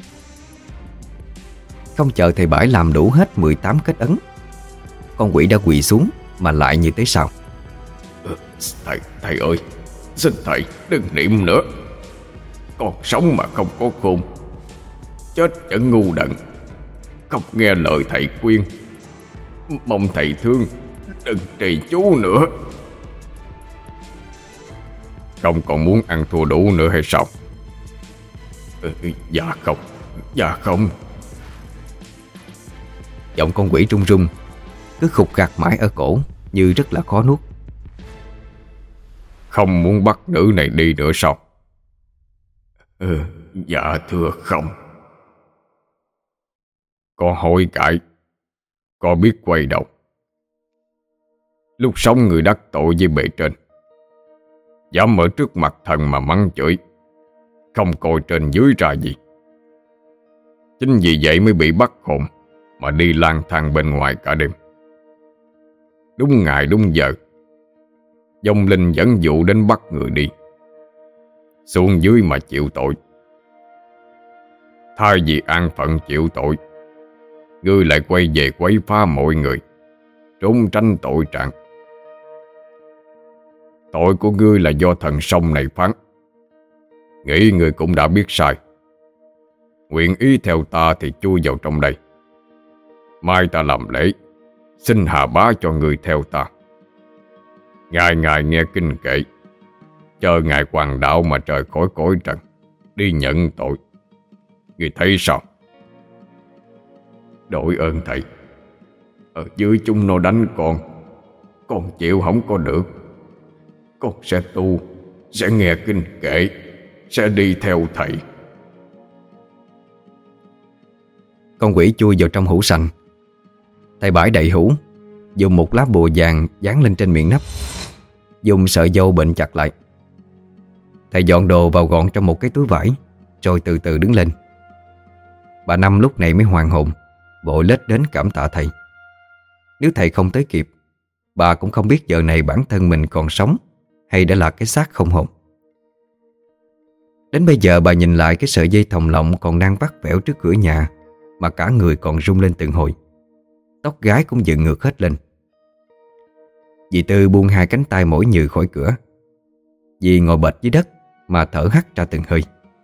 Không chờ thầy Bãi làm đủ hết mười tám kết ấn, con quỷ đã quỳ xuống mà lại như thế sao. Thầy, thầy ơi, xin thầy đừng niệm nữa. Con sống mà không có khôn, chết vẫn ngu đần, không nghe lời thầy khuyên. Mong thầy thương, đừng trì chú nữa. Không còn muốn ăn thua đủ nữa hay sao? Ừ, dạ không, dạ không. Giọng con quỷ run run, cứ khục gạt mãi ở cổ như rất là khó nuốt. Không muốn bắt nữ này đi nữa sao? Ừ, dạ thưa không. Có hối cải, có biết quay đầu. Lúc sống người đắc tội với bề trên, dám ở trước mặt thần mà mắng chửi, không coi trên dưới ra gì. Chính vì vậy mới bị bắt hồn mà đi lang thang bên ngoài cả đêm. Đúng ngày đúng giờ, vong linh dẫn dụ đến bắt người đi, xuống dưới mà chịu tội. Thay vì an phận chịu tội, ngươi lại quay về quấy phá mọi người, trốn tránh tội trạng. Tội của ngươi là do thần sông này phán. Nghĩ ngươi cũng đã biết sai. Nguyện ý theo ta thì chui vào trong đây. Mai ta làm lễ, xin hạ bá cho ngươi theo ta. Ngày ngày nghe kinh kệ, chờ ngày hoàng đạo mà trời khỏi cõi trần, đi nhận tội. Ngươi thấy sao? Đội ơn thầy, ở dưới chúng nó đánh con, con chịu không có được. Con sẽ tu, sẽ nghe kinh kệ, sẽ đi theo thầy. Con quỷ chui vào trong hũ sành. Thầy Bãi đậy hũ, dùng một lá bùa vàng dán lên trên miệng nắp, dùng sợi dâu bệnh chặt lại. Thầy dọn đồ vào gọn trong một cái túi vải, rồi từ từ đứng lên. Bà Năm lúc này mới hoàn hồn, vội lết đến cảm tạ thầy. Nếu thầy không tới kịp, bà cũng không biết giờ này bản thân mình còn sống hay đã là cái xác không hồn. Đến bây giờ bà nhìn lại cái sợi dây thòng lọng còn đang vắt vẻo trước cửa nhà mà cả người còn rung lên từng hồi. Tóc gái cũng dựng ngược hết lên. Dì Tư buông hai cánh tay mỗi nhừ khỏi cửa. Dì ngồi bệt dưới đất mà thở hắt ra từng hơi.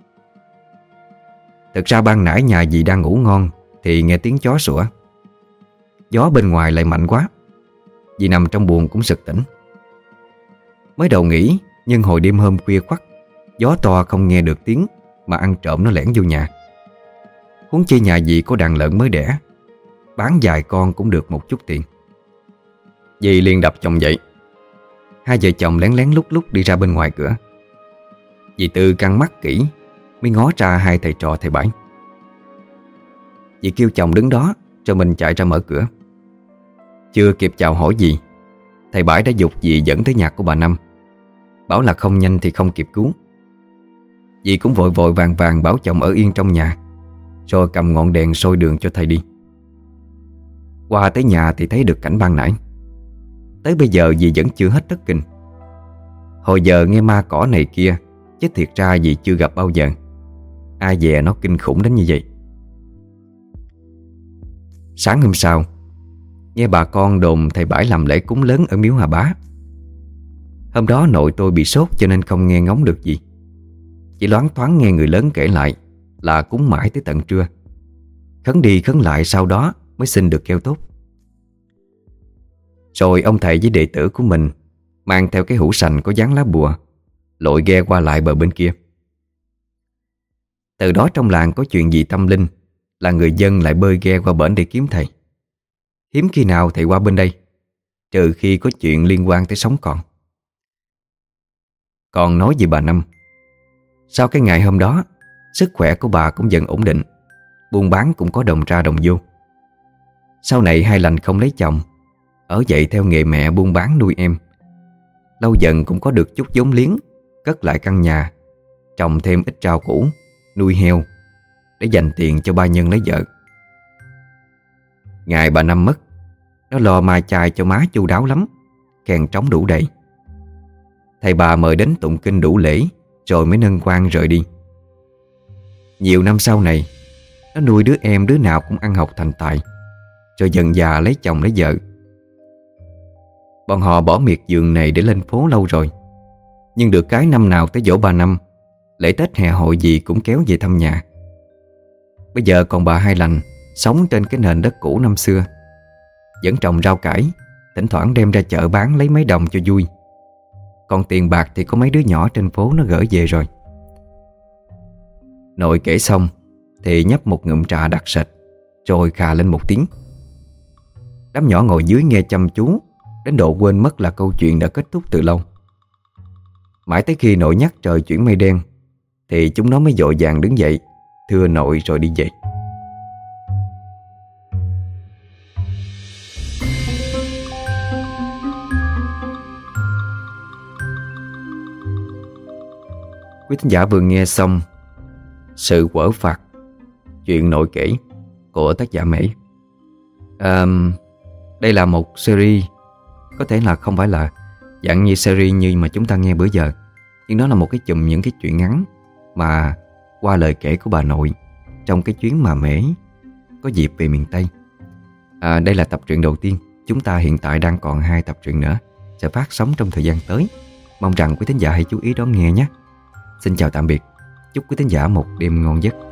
Thực ra ban nãy nhà dì đang ngủ ngon thì nghe tiếng chó sủa. Gió bên ngoài lại mạnh quá, dì nằm trong buồng cũng sực tỉnh. Mới đầu nghĩ, nhưng hồi đêm hôm khuya khoắt, gió to không nghe được tiếng mà ăn trộm nó lẻn vô nhà. Huống chi nhà dì có đàn lợn mới đẻ, bán vài con cũng được một chút tiền. Dì liền đập chồng dậy. Hai vợ chồng lén lén lúc lúc đi ra bên ngoài cửa. Dì Tư căng mắt kỹ mới ngó ra hai thầy trò thầy Bảy. Dì kêu chồng đứng đó rồi mình chạy ra mở cửa. Chưa kịp chào hỏi gì, thầy Bảy đã giục dì dẫn tới nhà của bà Năm, bảo là không nhanh thì không kịp cứu. Dì cũng vội vội vàng vàng bảo chồng ở yên trong nhà, rồi cầm ngọn đèn soi đường cho thầy đi. Qua tới nhà thì thấy được cảnh ban nãy. Tới bây giờ dì vẫn chưa hết thất kinh. Hồi giờ nghe ma cỏ này kia, chứ thiệt ra dì chưa gặp bao giờ. Ai dè nó kinh khủng đến như vậy. Sáng hôm sau, nghe bà con đồn thầy Bảy làm lễ cúng lớn ở miếu Hà Bá. Hôm đó nội tôi bị sốt cho nên không nghe ngóng được gì. Chỉ loáng thoáng nghe người lớn kể lại là cúng mãi tới tận trưa. Khấn đi khấn lại sau đó mới xin được keo tốt. Rồi ông thầy với đệ tử của mình mang theo cái hũ sành có dán lá bùa, lội ghe qua lại bờ bên kia. Từ đó trong làng có chuyện gì tâm linh là người dân lại bơi ghe qua bển để kiếm thầy. Hiếm khi nào thầy qua bên đây, trừ khi có chuyện liên quan tới sống còn. Còn nói về bà Năm, sau cái ngày hôm đó, sức khỏe của bà cũng dần ổn định, buôn bán cũng có đồng ra đồng vô. Sau này hai lành không lấy chồng, ở dậy theo nghề mẹ buôn bán nuôi em. Lâu dần cũng có được chút vốn liếng, cất lại căn nhà, trồng thêm ít rau củ, nuôi heo để dành tiền cho ba Nhân lấy vợ. Ngày bà Năm mất, nó lo mai chay cho má chu đáo lắm, kèn trống đủ đầy. Thầy bà mời đến tụng kinh đủ lễ rồi mới nâng quan rời đi. Nhiều năm sau này, nó nuôi đứa em đứa nào cũng ăn học thành tài, rồi dần già lấy chồng lấy vợ. Bọn họ bỏ miệt giường này để lên phố lâu rồi, nhưng được cái năm nào tới giỗ bà Năm, lễ Tết hè hội gì cũng kéo về thăm nhà. Bây giờ còn bà Hai Lành sống trên cái nền đất cũ năm xưa, vẫn trồng rau cải, thỉnh thoảng đem ra chợ bán lấy mấy đồng cho vui. Còn tiền bạc thì có mấy đứa nhỏ trên phố nó gửi về rồi. Nội kể xong thì nhấp một ngụm trà đặc sệt, rồi khà lên một tiếng. Đám nhỏ ngồi dưới nghe chăm chú đến độ quên mất là câu chuyện đã kết thúc từ lâu. Mãi tới khi nội nhắc trời chuyển mây đen thì chúng nó mới vội vàng đứng dậy thưa nội rồi đi về. Quý thính giả vừa nghe xong Sự Quở Phạt, chuyện nội kể của tác giả Mễ. à, Đây là một series, có thể là không phải là dạng như series như mà chúng ta nghe bữa giờ, nhưng nó là một cái chùm những cái chuyện ngắn mà qua lời kể của bà nội trong cái chuyến mà Mễ có dịp về miền Tây. à, Đây là tập truyện đầu tiên. Chúng ta hiện tại đang còn hai tập truyện nữa sẽ phát sóng trong thời gian tới. Mong rằng quý thính giả hãy chú ý đón nghe nhé. Xin chào tạm biệt. Chúc quý thính giả một đêm ngon giấc.